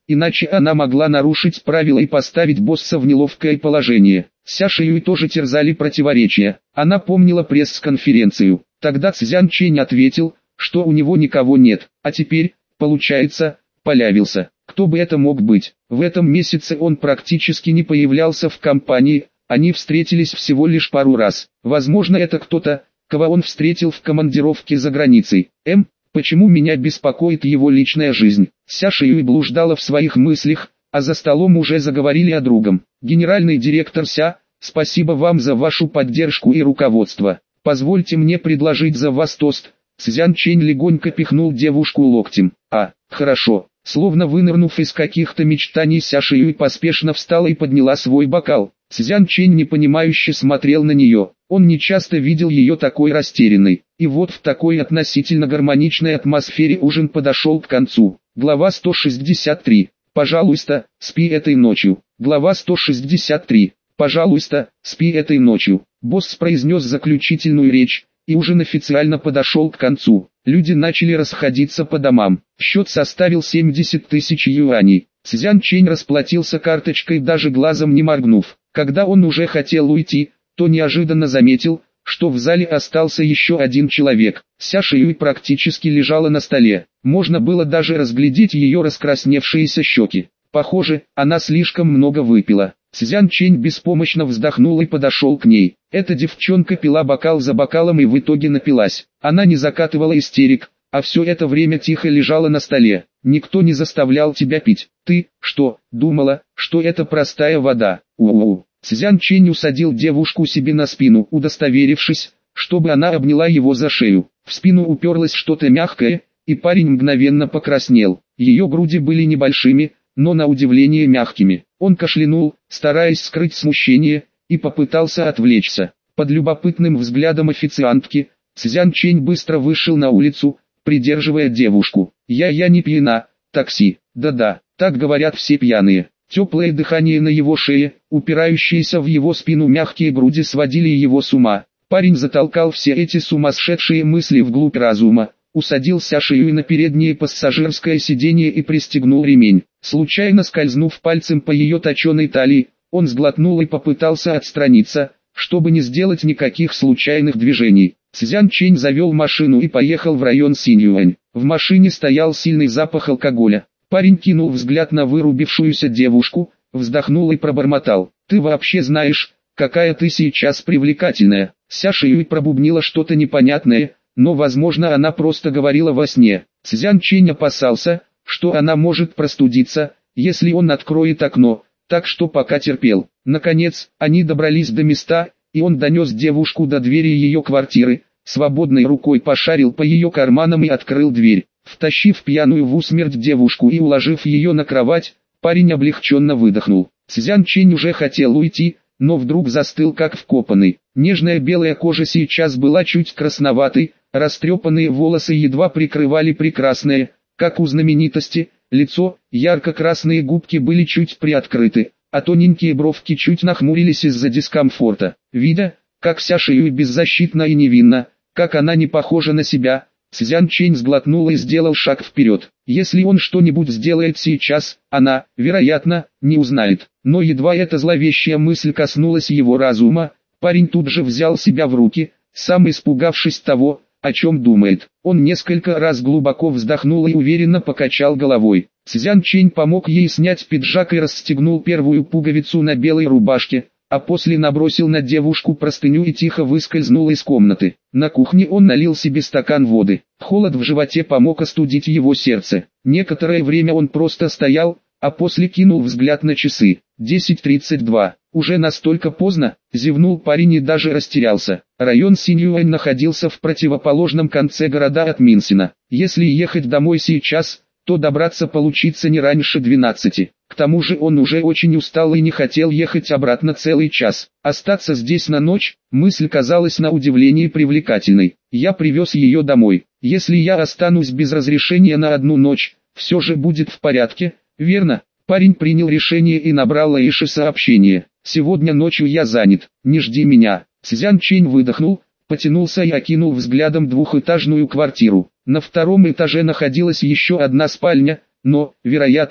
Speaker 1: иначе она могла нарушить правила и поставить босса в неловкое положение. Ся Шиюй тоже терзали противоречия. Она помнила пресс-конференцию. Тогда Цзян Чэнь ответил, что у него никого нет, а теперь, получается, полявился. Кто бы это мог быть? В этом месяце он практически не появлялся в компании, они встретились всего лишь пару раз. Возможно, это кто-то, кого он встретил в командировке за границей. М. Почему меня беспокоит его личная жизнь? Ся Шиюй блуждала в своих мыслях, а за столом уже заговорили о другом. Генеральный директор Ся, спасибо вам за вашу поддержку и руководство. Позвольте мне предложить за вас тост. Цзян Чэнь легонько пихнул девушку локтем. А, хорошо. Словно вынырнув из каких-то мечтаний, Ся Шиюй поспешно встала и подняла свой бокал. Цзян Чэнь непонимающе смотрел на нее. Он не часто видел ее такой растерянной. И вот в такой относительно гармоничной атмосфере ужин подошел к концу. Глава сто шестьдесят три. Пожалуйста, спи этой ночью. Глава сто шестьдесят три. Пожалуйста, спи этой ночью. Босс произнес заключительную речь, и ужин официально подошел к концу. Люди начали расходиться по домам. Счет составил семьдесят тысяч юаней. Цзян Чэнь расплатился карточкой, даже глазом не моргнув. Когда он уже хотел уйти, то неожиданно заметил, что в зале остался еще один человек. Ся Шиюй практически лежала на столе. Можно было даже разглядеть ее раскрасневшиеся щеки. Похоже, она слишком много выпила. Цзян Чэнь беспомощно вздохнул и подошел к ней. Эта девчонка пила бокал за бокалом и в итоге напилась. Она не закатывала истерик, а все это время тихо лежала на столе. Никто не заставлял тебя пить. Ты, что, думала, что это простая вода? У-у-у. Цзян Чэнь усадил девушку себе на спину, удостоверившись, чтобы она обняла его за шею. В спину уперлось что-то мягкое, и парень мгновенно покраснел. Ее груди были небольшими, но на удивление мягкими. Он кашлянул, стараясь скрыть смущение, и попытался отвлечься. Под любопытным взглядом официантки, Цзян Чэнь быстро вышел на улицу, придерживая девушку. «Я-я не пьяна, такси». «Да-да, так говорят все пьяные». Теплое дыхание на его шее, упирающиеся в его спину мягкие груди сводили его с ума. Парень затолкал все эти сумасшедшие мысли вглубь разума, усадил Ся Шиюй на переднее пассажирское сиденье и пристегнул ремень. Случайно скользнув пальцем по ее точеной талии, он сглотнул и попытался отстраниться, чтобы не сделать никаких случайных движений. Цзян Чэнь завел машину и поехал в район Синьюань. В машине стоял сильный запах алкоголя. Парень кинул взгляд на вырубившуюся девушку, вздохнул и пробормотал. «Ты вообще знаешь, какая ты сейчас привлекательная?» Ся Шиюй пробубнила что-то непонятное, но возможно она просто говорила во сне. Цзян Чэнь опасался, что она может простудиться, если он откроет окно, так что пока терпел. Наконец, они добрались до места, и он донес девушку до двери ее квартиры, свободной рукой пошарил по ее карманам и открыл дверь. Втащив пьяную в усмерть девушку и уложив ее на кровать, парень облегченно выдохнул. Цзян Чэнь уже хотел уйти, но вдруг застыл как вкопанный. Нежная белая кожа сейчас была чуть красноватой, растрепанные волосы едва прикрывали прекрасное, как у знаменитости, лицо, ярко-красные губки были чуть приоткрыты, а тоненькие бровки чуть нахмурились из-за дискомфорта. Видя, как Ся Шиюй беззащитна и невинна, как она не похожа на себя, Цзян Чэнь сглотнул и сделал шаг вперед. Если он что-нибудь сделает сейчас, она, вероятно, не узнает. Но едва эта зловещая мысль коснулась его разума, парень тут же взял себя в руки, сам испугавшись того, о чем думает. Он несколько раз глубоко вздохнул и уверенно покачал головой. Цзян Чэнь помог ей снять пиджак и расстегнул первую пуговицу на белой рубашке, а после набросил на девушку простыню и тихо выскользнул из комнаты. На кухне он налил себе стакан воды. Холод в животе помог остудить его сердце. Некоторое время он просто стоял, а после кинул взгляд на часы. десять тридцать два. Уже настолько поздно, зевнул парень и даже растерялся. Район Синьюань находился в противоположном конце города от Минсина. Если ехать домой сейчас, то добраться получится не раньше двенадцати. К тому же он уже очень устал и не хотел ехать обратно целый час. Остаться здесь на ночь, мысль казалась на удивление привлекательной. Я привез ее домой. Если я останусь без разрешения на одну ночь, все же будет в порядке, верно? Парень принял решение и набрал Лаише сообщение. «Сегодня ночью я занят, не жди меня». Цзян Чэнь выдохнул, потянулся и окинул взглядом двухэтажную квартиру. На втором этаже находилась еще одна спальня, но, вероятно,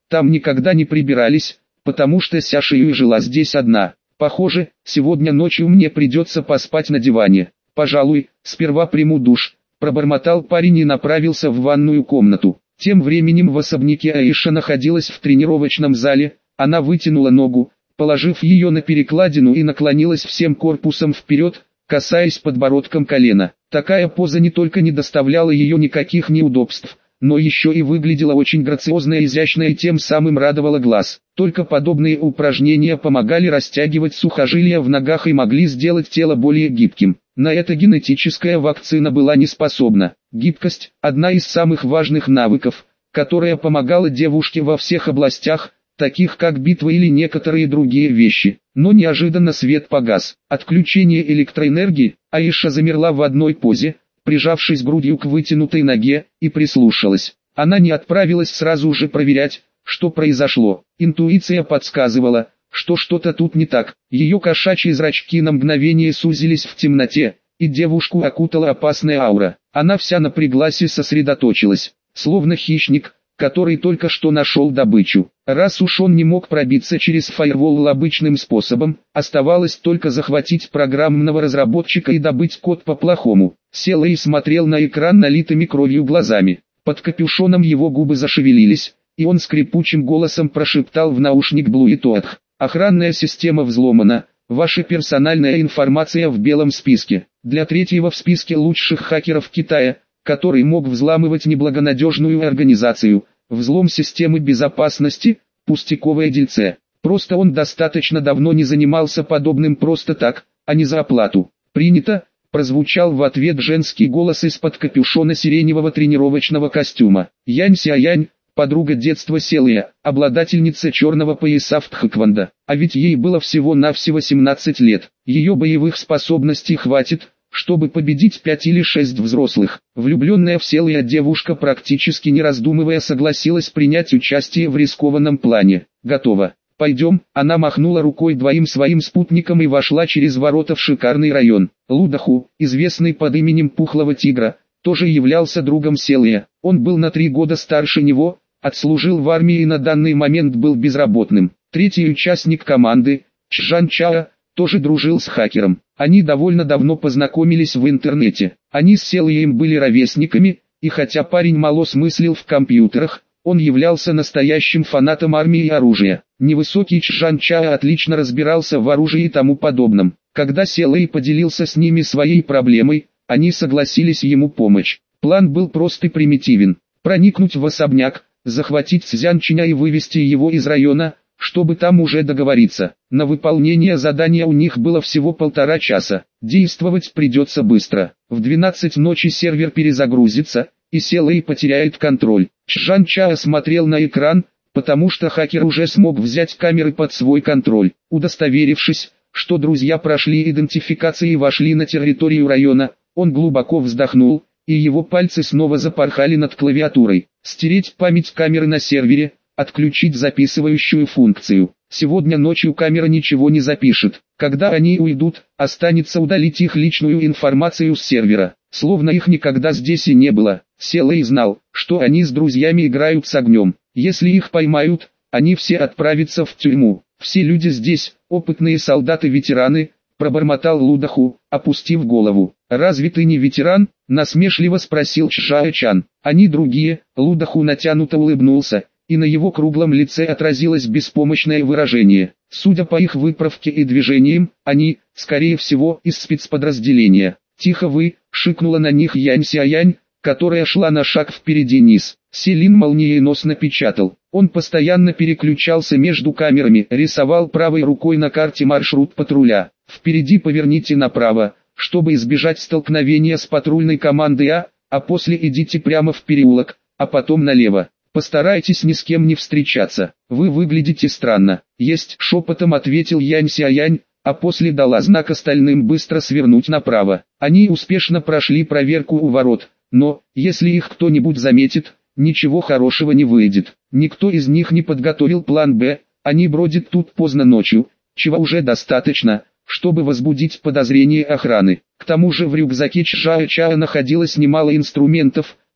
Speaker 1: Там никогда не прибирались, потому что Ся Шиюй жила здесь одна. Похоже, сегодня ночью мне придется поспать на диване. Пожалуй, сперва приму душ, пробормотал парень и направился в ванную комнату. Тем временем в особняке Аиша находилась в тренировочном зале. Она вытянула ногу, положив ее на перекладину, и наклонилась всем корпусом вперед, касаясь подбородком колена. Такая поза не только не доставляла ее никаких неудобств, но еще и выглядела очень грациозно и изящно, и тем самым радовала глаз. Только подобные упражнения помогали растягивать сухожилия в ногах и могли сделать тело более гибким. На это генетическая вакцина была не способна. Гибкость – одна из самых важных навыков, которая помогала девушке во всех областях, таких как битва или некоторые другие вещи. Но неожиданно свет погас. Отключение электроэнергии. Аиша замерла в одной позе, прижавшись грудью к вытянутой ноге, и прислушалась. Она не отправилась сразу же проверять, что произошло. Интуиция подсказывала, что что-то тут не так. Ее кошачьи зрачки на мгновение сузились в темноте, и девушку окутала опасная аура. Она вся напряглась и сосредоточилась, словно хищник, который только что нашел добычу. Раз уж он не мог пробиться через фаервол обычным способом, оставалось только захватить программного разработчика и добыть код по-плохому. Сел и смотрел на экран налитыми кровью глазами. Под капюшоном его губы зашевелились, и он скрипучим голосом прошептал в наушник Блуетуатх: «Охранная система взломана, ваша персональная информация в белом списке. Для третьего в списке лучших хакеров Китая, который мог взламывать неблагонадежную организацию. Взлом системы безопасности – пустяковое дельце. Просто он достаточно давно не занимался подобным просто так, а не за оплату». «Принято», – прозвучал в ответ женский голос из-под капюшона сиреневого тренировочного костюма. Янь Сяянь, подруга детства Селия, обладательница черного пояса в тхэквондо. А ведь ей было всего-навсего семнадцать лет. Ее боевых способностей хватит, чтобы победить пять или шесть взрослых. Влюбленная в Селия девушка, практически не раздумывая, согласилась принять участие в рискованном плане. «Готово. Пойдем». Она махнула рукой двоим своим спутникам и вошла через ворота в шикарный район. Лудаху, известный под именем Пухлого Тигра, тоже являлся другом Селия. Он был на три года старше него, отслужил в армии и на данный момент был безработным. Третий участник команды, Чжан Чао, тоже дружил с хакером. Они довольно давно познакомились в интернете. Они с Селием были ровесниками, и хотя парень мало смыслил в компьютерах, он являлся настоящим фанатом армии и оружия. Невысокий Чжан Чао отлично разбирался в оружии и тому подобном. Когда Селий поделился с ними своей проблемой, они согласились ему помочь. План был прост и примитивен: проникнуть в особняк, захватить Цзянчиня и вывести его из района, чтобы там уже договориться. На выполнение задания у них было всего полтора часа. Действовать придется быстро. В двенадцать ночи сервер перезагрузится, и Селий потеряет контроль. Чжан Чао смотрел на экран, потому что хакер уже смог взять камеры под свой контроль. Удостоверившись, что друзья прошли идентификацию и вошли на территорию района, он глубоко вздохнул, и его пальцы снова запорхали над клавиатурой. Стереть память камеры на сервере, отключить записывающую функцию. Сегодня ночью камера ничего не запишет. Когда они уйдут, останется удалить их личную информацию с сервера, словно их никогда здесь и не было. Селий знал, что они с друзьями играют с огнем. Если их поймают, они все отправятся в тюрьму. Все люди здесь, опытные солдаты-ветераны, пробормотал Лудаху, опустив голову. «Разве ты не ветеран?» – насмешливо спросил Чжао-чан. «Они другие», – Лудаху натянуто улыбнулся, и на его круглом лице отразилось беспомощное выражение. Судя по их выправке и движениям, они, скорее всего, из спецподразделения. «Тихо вы!» – шикнула на них Янь Сяянь, которая шла на шаг впереди Низ. Селин молниеносно печатал. Он постоянно переключался между камерами, рисовал правой рукой на карте маршрут патруля. «Впереди поверните направо, чтобы избежать столкновения с патрульной командой А, а после идите прямо в переулок, а потом налево. Постарайтесь ни с кем не встречаться. Вы выглядите странно». «Есть», — шепотом ответил Янь Сяянь, а после дала знак остальным быстро свернуть направо. Они успешно прошли проверку у ворот, но, если их кто-нибудь заметит, ничего хорошего не выйдет. Никто из них не подготовил план «Б», они бродят тут поздно ночью, чего уже достаточно, чтобы возбудить подозрение охраны. К тому же в рюкзаке Чжао-чана находилось немало инструментов,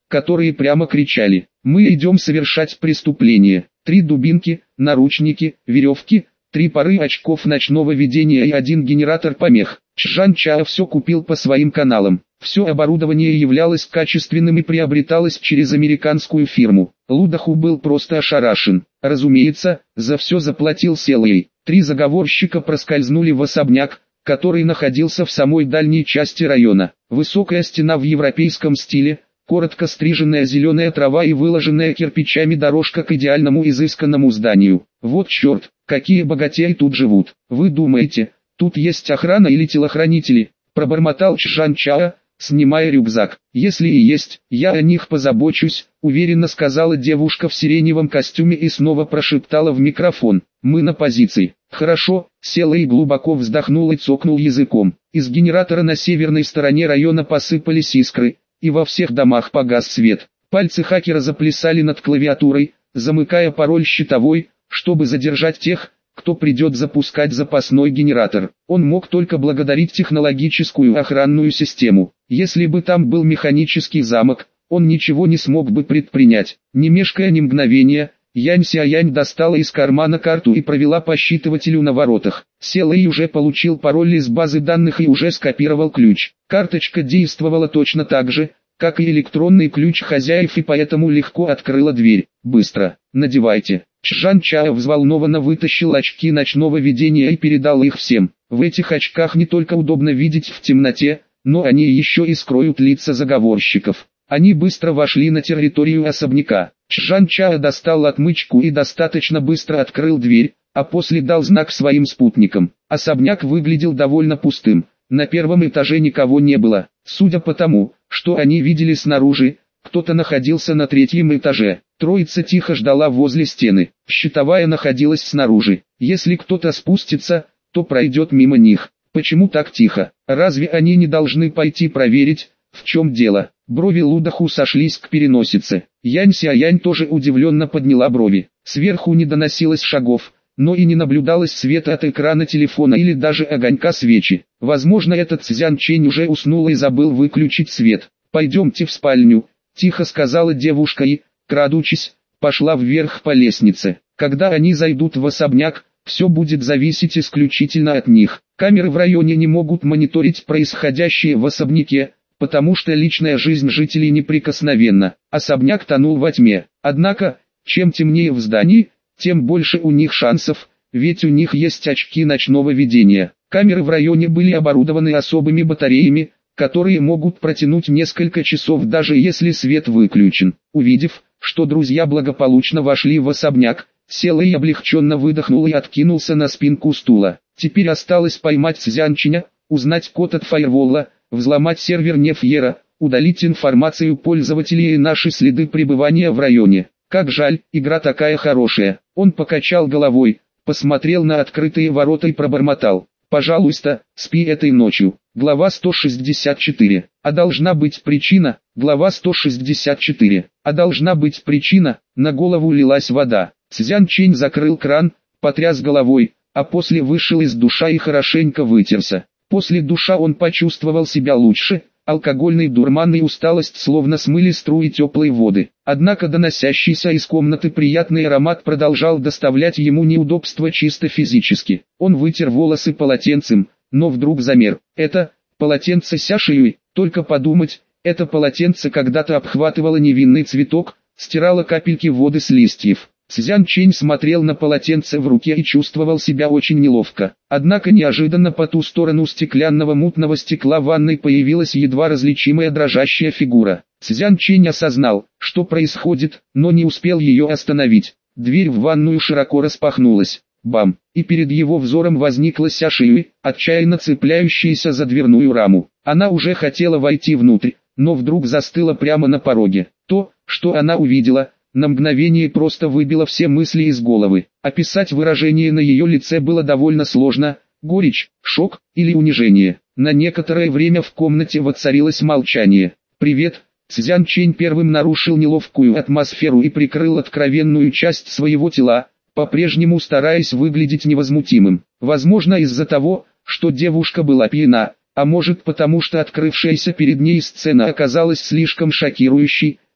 Speaker 1: которые прямо кричали: «Мы идем совершать преступление». Три дубинки, наручники, веревки, три пары очков ночного видения и один генератор помех. Чжан Чао все купил по своим каналам. Все оборудование являлось качественным и приобреталось через американскую фирму. Лудаху был просто ошарашен. Разумеется, за все заплатил Селэй. Три заговорщика проскользнули в особняк, который находился в самой дальней части района. Высокая стена в европейском стиле, коротко стриженная зеленая трава и выложенная кирпичами дорожка к идеальному изысканному зданию. Вот черт, какие богатеи тут живут. Вы думаете, тут есть охрана или телохранители? Пробормотал Чжан Чао, снимая рюкзак. Если и есть, я о них позабочусь, уверенно сказала девушка в сиреневом костюме и снова прошептала в микрофон: мы на позиции. Хорошо, села и глубоко вздохнул и цокнул языком. Из генератора на северной стороне района посыпались искры, и во всех домах погас свет. Пальцы хакера заплясали над клавиатурой, замыкая пароль щитовой, чтобы задержать тех, кто придет запускать запасной генератор. Он мог только благодарить технологическую охранную систему. Если бы там был механический замок, он ничего не смог бы предпринять. Не мешкая ни мгновения, Янь Сяянь достала из кармана карту и провела по считывателю на воротах. Селэй уже получил пароль из базы данных и уже скопировал ключ. Карточка действовала точно так же, как и электронный ключ хозяев, и поэтому легко открыла дверь. «Быстро, надевайте». Чжан Чао взволнованно вытащил очки ночного видения и передал их всем. В этих очках не только удобно видеть в темноте, но они еще и скроют лица заговорщиков. Они быстро вошли на территорию особняка. Чжан Чао достал отмычку и достаточно быстро открыл дверь, а после дал знак своим спутникам. Особняк выглядел довольно пустым. На первом этаже никого не было. Судя по тому, что они видели снаружи, кто-то находился на третьем этаже. Троица тихо ждала возле стены. Щитовая находилась снаружи. Если кто-то спустится, то пройдет мимо них. Почему так тихо? Разве они не должны пойти проверить, в чем дело? Брови Лудаху сошлись к переносице. Янь Сяянь тоже удивленно подняла брови. Сверху не доносилось шагов, но и не наблюдалось света от экрана телефона или даже огонька свечи. Возможно, этот Цзян Чэнь уже уснул и забыл выключить свет. «Пойдемте в спальню», — тихо сказала девушка и, крадучись, пошла вверх по лестнице. Когда они зайдут в особняк, все будет зависеть исключительно от них. Камеры в районе не могут мониторить происходящее в особняке, потому что личная жизнь жителей неприкосновенна. Особняк тонул во тьме. Однако, чем темнее в здании, тем больше у них шансов, ведь у них есть очки ночного видения. Камеры в районе были оборудованы особыми батареями, которые могут протянуть несколько часов даже если свет выключен. Увидев, что друзья благополучно вошли в особняк, сел и облегченно выдохнул и откинулся на спинку стула. Теперь осталось поймать Цзян Чэня, узнать код от фаервола, взломать сервер Нефьера, удалить информацию пользователей и наши следы пребывания в районе. Как жаль, игра такая хорошая. Он покачал головой, посмотрел на открытые ворота и пробормотал: «Пожалуйста, спи этой ночью». Глава сто шестьдесят четыре. А должна быть причина. Глава сто шестьдесят четыре. А должна быть причина. На голову лилась вода. Цзян Чэнь закрыл кран, потряс головой, а после вышел из душа и хорошенько вытерся. После душа он почувствовал себя лучше. Алкогольный дурман и усталость словно смыли струи теплой воды. Однако доносящийся из комнаты приятный аромат продолжал доставлять ему неудобства чисто физически. Он вытер волосы полотенцем, но вдруг замер. Это полотенце Сяшиюй, только подумать, это полотенце когда-то обхватывало невинный цветок, стирало капельки воды с листьев. Цзян Чэнь смотрел на полотенце в руке и чувствовал себя очень неловко. Однако неожиданно по ту сторону стеклянного мутного стекла в ванной появилась едва различимая дрожащая фигура. Цзян Чэнь осознал, что происходит, но не успел ее остановить. Дверь в ванную широко распахнулась. Бам! И перед его взором возникла Сяшиюй, отчаянно цепляющаяся за дверную раму. Она уже хотела войти внутрь, но вдруг застыла прямо на пороге. То, что она увидела, на мгновение просто выбило все мысли из головы. Описать выражение на ее лице было довольно сложно: горечь, шок или унижение. На некоторое время в комнате воцарилось молчание. «Привет», Цзян Чэнь первым нарушил неловкую атмосферу и прикрыл откровенную часть своего тела, по-прежнему стараясь выглядеть невозмутимым. Возможно, из-за того, что девушка была пьяна, а может потому что открывшаяся перед ней сцена оказалась слишком шокирующей,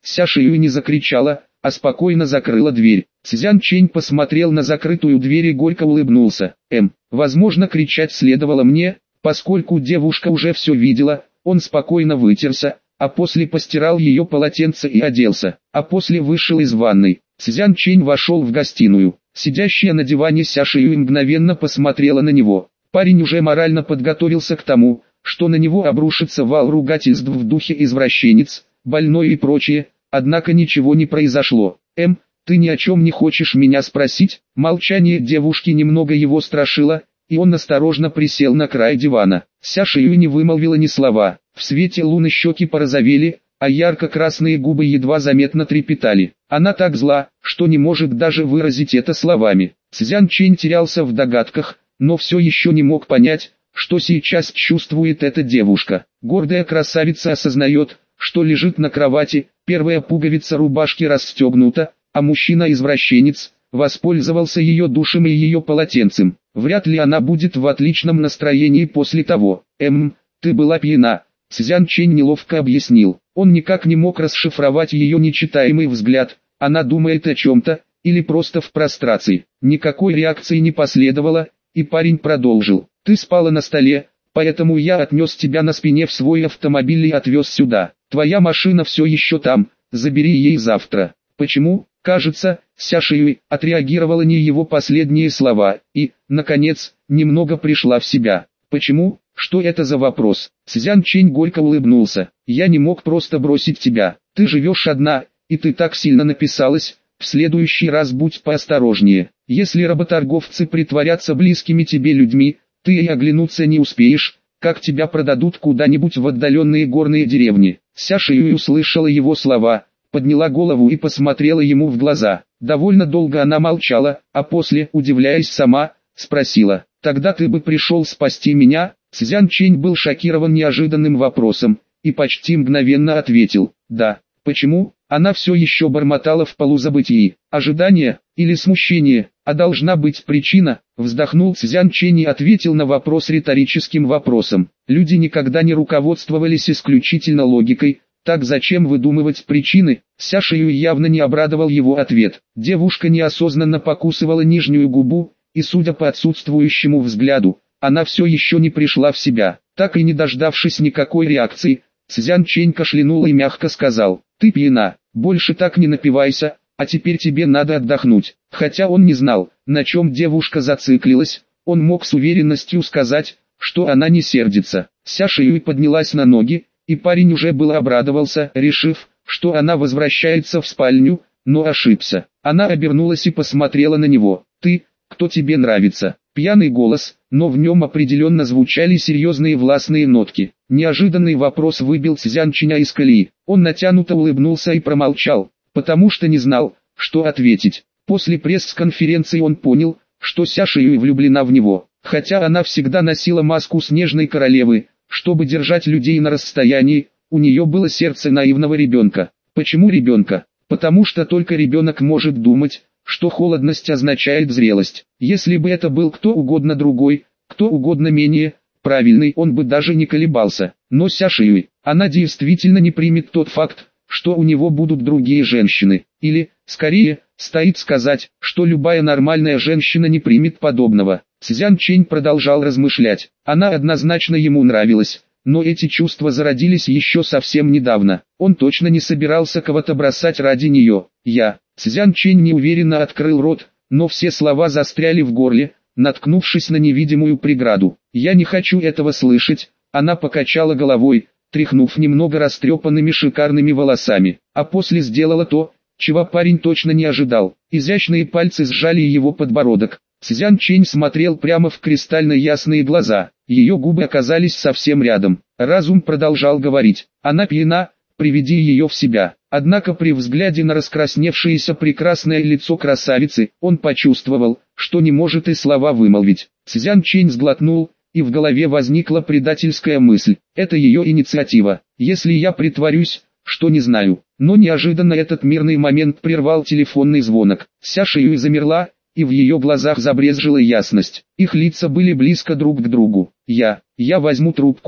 Speaker 1: Ся Шиюй не закричала, а спокойно закрыла дверь. Цзян Чэнь посмотрел на закрытую дверь и горько улыбнулся. Эм, возможно, кричать следовало мне, поскольку девушка уже все видела. Он спокойно вытерся, а после постирал ее полотенце и оделся, а после вышел из ванной. Цзян Чэнь вошел в гостиную. Сидящая на диване Ся Шиюй мгновенно посмотрела на него. Парень уже морально подготовился к тому, что на него обрушится вал ругательств в духе извращенец, больной и прочее, однако ничего не произошло. «Эм, ты ни о чем не хочешь меня спросить?» Молчание девушки немного его страшило, и он осторожно присел на край дивана. Ся Шиюй не вымолвила ни слова. В свете луны щеки порозовели, а ярко-красные губы едва заметно трепетали. Она так зла, что не может даже выразить это словами. Цзян Чэнь терялся в догадках, но все еще не мог понять, что сейчас чувствует эта девушка. Гордая красавица осознает, что лежит на кровати, первая пуговица рубашки расстегнута, а мужчина-извращенец воспользовался ее душем и ее полотенцем. Вряд ли она будет в отличном настроении после того. «Эм, ты была пьяна», — Цзян Чэнь неловко объяснил. Он никак не мог расшифровать ее нечитаемый взгляд. Она думает о чем-то, или просто в прострации. Никакой реакции не последовало, и парень продолжил. «Ты спала на столе, поэтому я отнес тебя на спине в свой автомобиль и отвез сюда. Твоя машина все еще там, забери ей завтра». «Почему?» Кажется, Ся Шиюй отреагировала не его последние слова, и, наконец, немного пришла в себя. «Почему? Что это за вопрос?» Цзян Чэнь горько улыбнулся. «Я не мог просто бросить тебя. Ты живешь одна, и ты так сильно написалась. В следующий раз будь поосторожнее. Если работорговцы притворятся близкими тебе людьми, ты и оглянуться не успеешь, как тебя продадут куда-нибудь в отдаленные горные деревни». Ся Шиюй услышала его слова, подняла голову и посмотрела ему в глаза. Довольно долго она молчала, а после, удивляясь сама, спросила: «Тогда ты бы пришел спасти меня?» Цзян Чэнь был шокирован неожиданным вопросом, и почти мгновенно ответил: «Да». «Почему?» Она все еще бормотала в полузабытии. «Ожидание? Или смущение? А должна быть причина?» Вздохнул Цзян Чэнь и ответил на вопрос риторическим вопросом. Люди никогда не руководствовались исключительно логикой. Так зачем выдумывать причины? Ся Шиюй явно не обрадовал его ответ. Девушка неосознанно покусывала нижнюю губу, и судя по отсутствующему взгляду, она все еще не пришла в себя. Так и не дождавшись никакой реакции, Цзян Чэнь кашлянул и мягко сказал: «Ты пьяна, больше так не напивайся, а теперь тебе надо отдохнуть». Хотя он не знал, на чем девушка зациклилась, он мог с уверенностью сказать, что она не сердится. Ся Шиюй поднялась на ноги, и парень уже было обрадовался, решив, что она возвращается в спальню, но ошибся. Она обернулась и посмотрела на него. «Ты, кто тебе нравится?» Пьяный голос, но в нем определенно звучали серьезные властные нотки. Неожиданный вопрос выбил Цзян Чэня из колеи. Он натянуто улыбнулся и промолчал, потому что не знал, что ответить. После пресс-конференции он понял, что Ся Шиюй влюблена в него. Хотя она всегда носила маску снежной королевы, чтобы держать людей на расстоянии, у нее было сердце наивного ребенка. Почему ребенка? Потому что только ребенок может думать, что холодность означает зрелость. Если бы это был кто угодно другой, кто угодно менее правильный, он бы даже не колебался. Но Ся Шиюй, она действительно не примет тот факт, что у него будут другие женщины. Или, скорее, стоит сказать, что любая нормальная женщина не примет подобного. Цзян Чэнь продолжал размышлять. Она однозначно ему нравилась, но эти чувства зародились еще совсем недавно. Он точно не собирался кого-то бросать ради нее. «Я». Цзян Чэнь неуверенно открыл рот, но все слова застряли в горле, наткнувшись на невидимую преграду. «Я не хочу этого слышать». Она покачала головой, тряхнув немного растрепанными шикарными волосами, а после сделала то, чего парень точно не ожидал. Изящные пальцы сжали его подбородок. Цзян Чэнь смотрел прямо в кристально ясные глаза. Ее губы оказались совсем рядом. Разум продолжал говорить: «Она пьяна, приведи ее в себя». Однако при взгляде на раскрасневшееся прекрасное лицо красавицы, он почувствовал, что не может и слова вымолвить. Цзян Чэнь сглотнул, и в голове возникла предательская мысль: это ее инициатива. Если я притворюсь, что не знаю. Но неожиданно этот мирный момент прервал телефонный звонок. Ся Шиюй замерла, и в ее глазах забрезжила ясность. Их лица были близко друг к другу. «Я, я возьму трубку».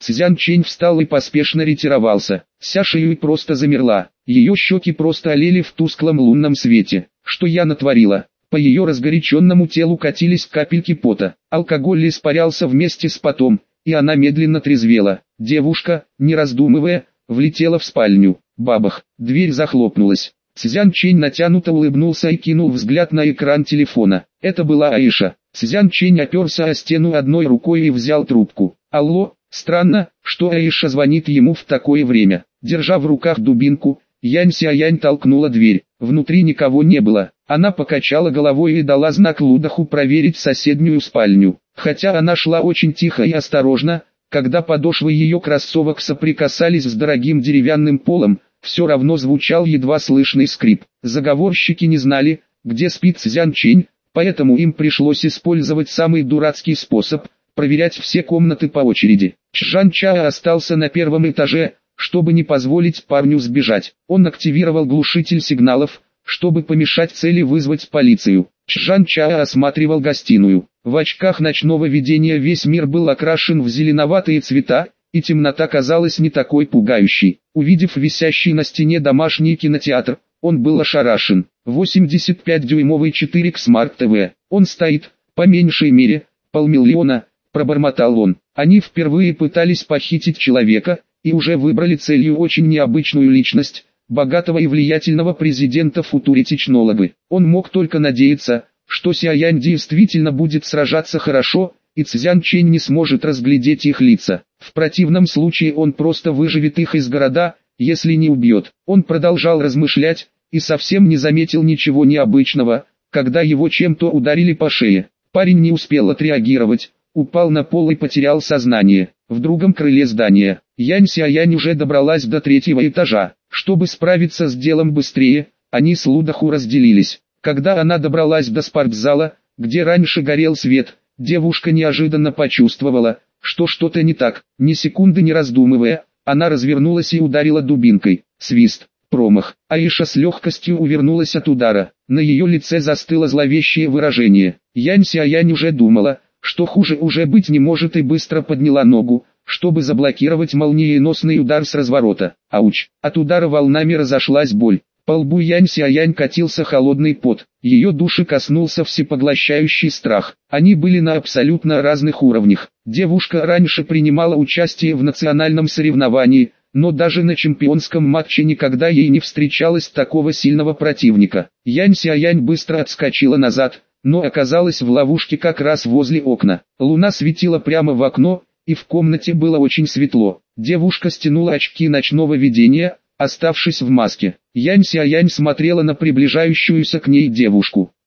Speaker 1: Цзян Чэнь встал и поспешно ретировался. Ся Шиюй просто замерла. Ее щеки просто олели в тусклом лунном свете. Что я натворила? По ее разгоряченному телу катились капельки пота. Алкоголь испарялся вместе с потом, и она медленно трезвела. Девушка, не раздумывая, влетела в спальню. Бабах, дверь захлопнулась. Цзян Чэнь натянуто улыбнулся и кинул взгляд на экран телефона. Это была Аиша. Цзян Чэнь оперся о стену одной рукой и взял трубку. Алло, странно, что Аиша звонит ему в такое время. Держа в руках дубинку, Янь Сяянь толкнула дверь. Внутри никого не было. Она покачала головой и дала знак Лудаху проверить соседнюю спальню. Хотя она шла очень тихо и осторожно, когда подошвы ее кроссовок соприкасались с дорогим деревянным полом, все равно звучал едва слышный скрип. Заговорщики не знали, где спит Цзян Чэнь, поэтому им пришлось использовать самый дурацкий способ – проверять все комнаты по очереди. Чжан Чао остался на первом этаже, чтобы не позволить парню сбежать. Он активировал глушитель сигналов, чтобы помешать цели вызвать полицию. Чжан Чао осматривал гостиную. В очках ночного видения весь мир был окрашен в зеленоватые цвета, и темнота казалась не такой пугающей. Увидев висящий на стене домашний кинотеатр, он был ошарашен. восемьдесят пять дюймовый четыре ка Smart ти ви. Он стоит, по меньшей мере, полмиллиона, пробормотал он. Они впервые пытались похитить человека, и уже выбрали целью очень необычную личность, богатого и влиятельного президента футури-технологы. Он мог только надеяться, что Сяянь действительно будет сражаться хорошо, и Цзян Чэнь не сможет разглядеть их лица. В противном случае он просто выживет их из города, если не убьет. Он продолжал размышлять, и совсем не заметил ничего необычного, когда его чем-то ударили по шее. Парень не успел отреагировать, упал на пол и потерял сознание. В другом крыле здания, Янь Сяянь уже добралась до третьего этажа. Чтобы справиться с делом быстрее, они с Лудаху разделились. Когда она добралась до спортзала, где раньше горел свет, девушка неожиданно почувствовала, что что-то не так. Ни секунды не раздумывая, она развернулась и ударила дубинкой. Свист, промах. Аиша с легкостью увернулась от удара. На ее лице застыло зловещее выражение. Янь Сяянь уже думала, что хуже уже быть не может, и быстро подняла ногу, чтобы заблокировать молниеносный удар с разворота. Ауч! От удара волнами разошлась боль. По лбу Янь Сяянь катился холодный пот. Ее души коснулся всепоглощающий страх. Они были на абсолютно разных уровнях. Девушка раньше принимала участие в национальном соревновании, но даже на чемпионском матче никогда ей не встречалось такого сильного противника. Янь Сяянь быстро отскочила назад, но оказалась в ловушке как раз возле окна. Луна светила прямо в окно, и в комнате было очень светло. Девушка стянула очки ночного видения, оставшись в маске. Янь Сяянь смотрела на приближающуюся к ней девушку.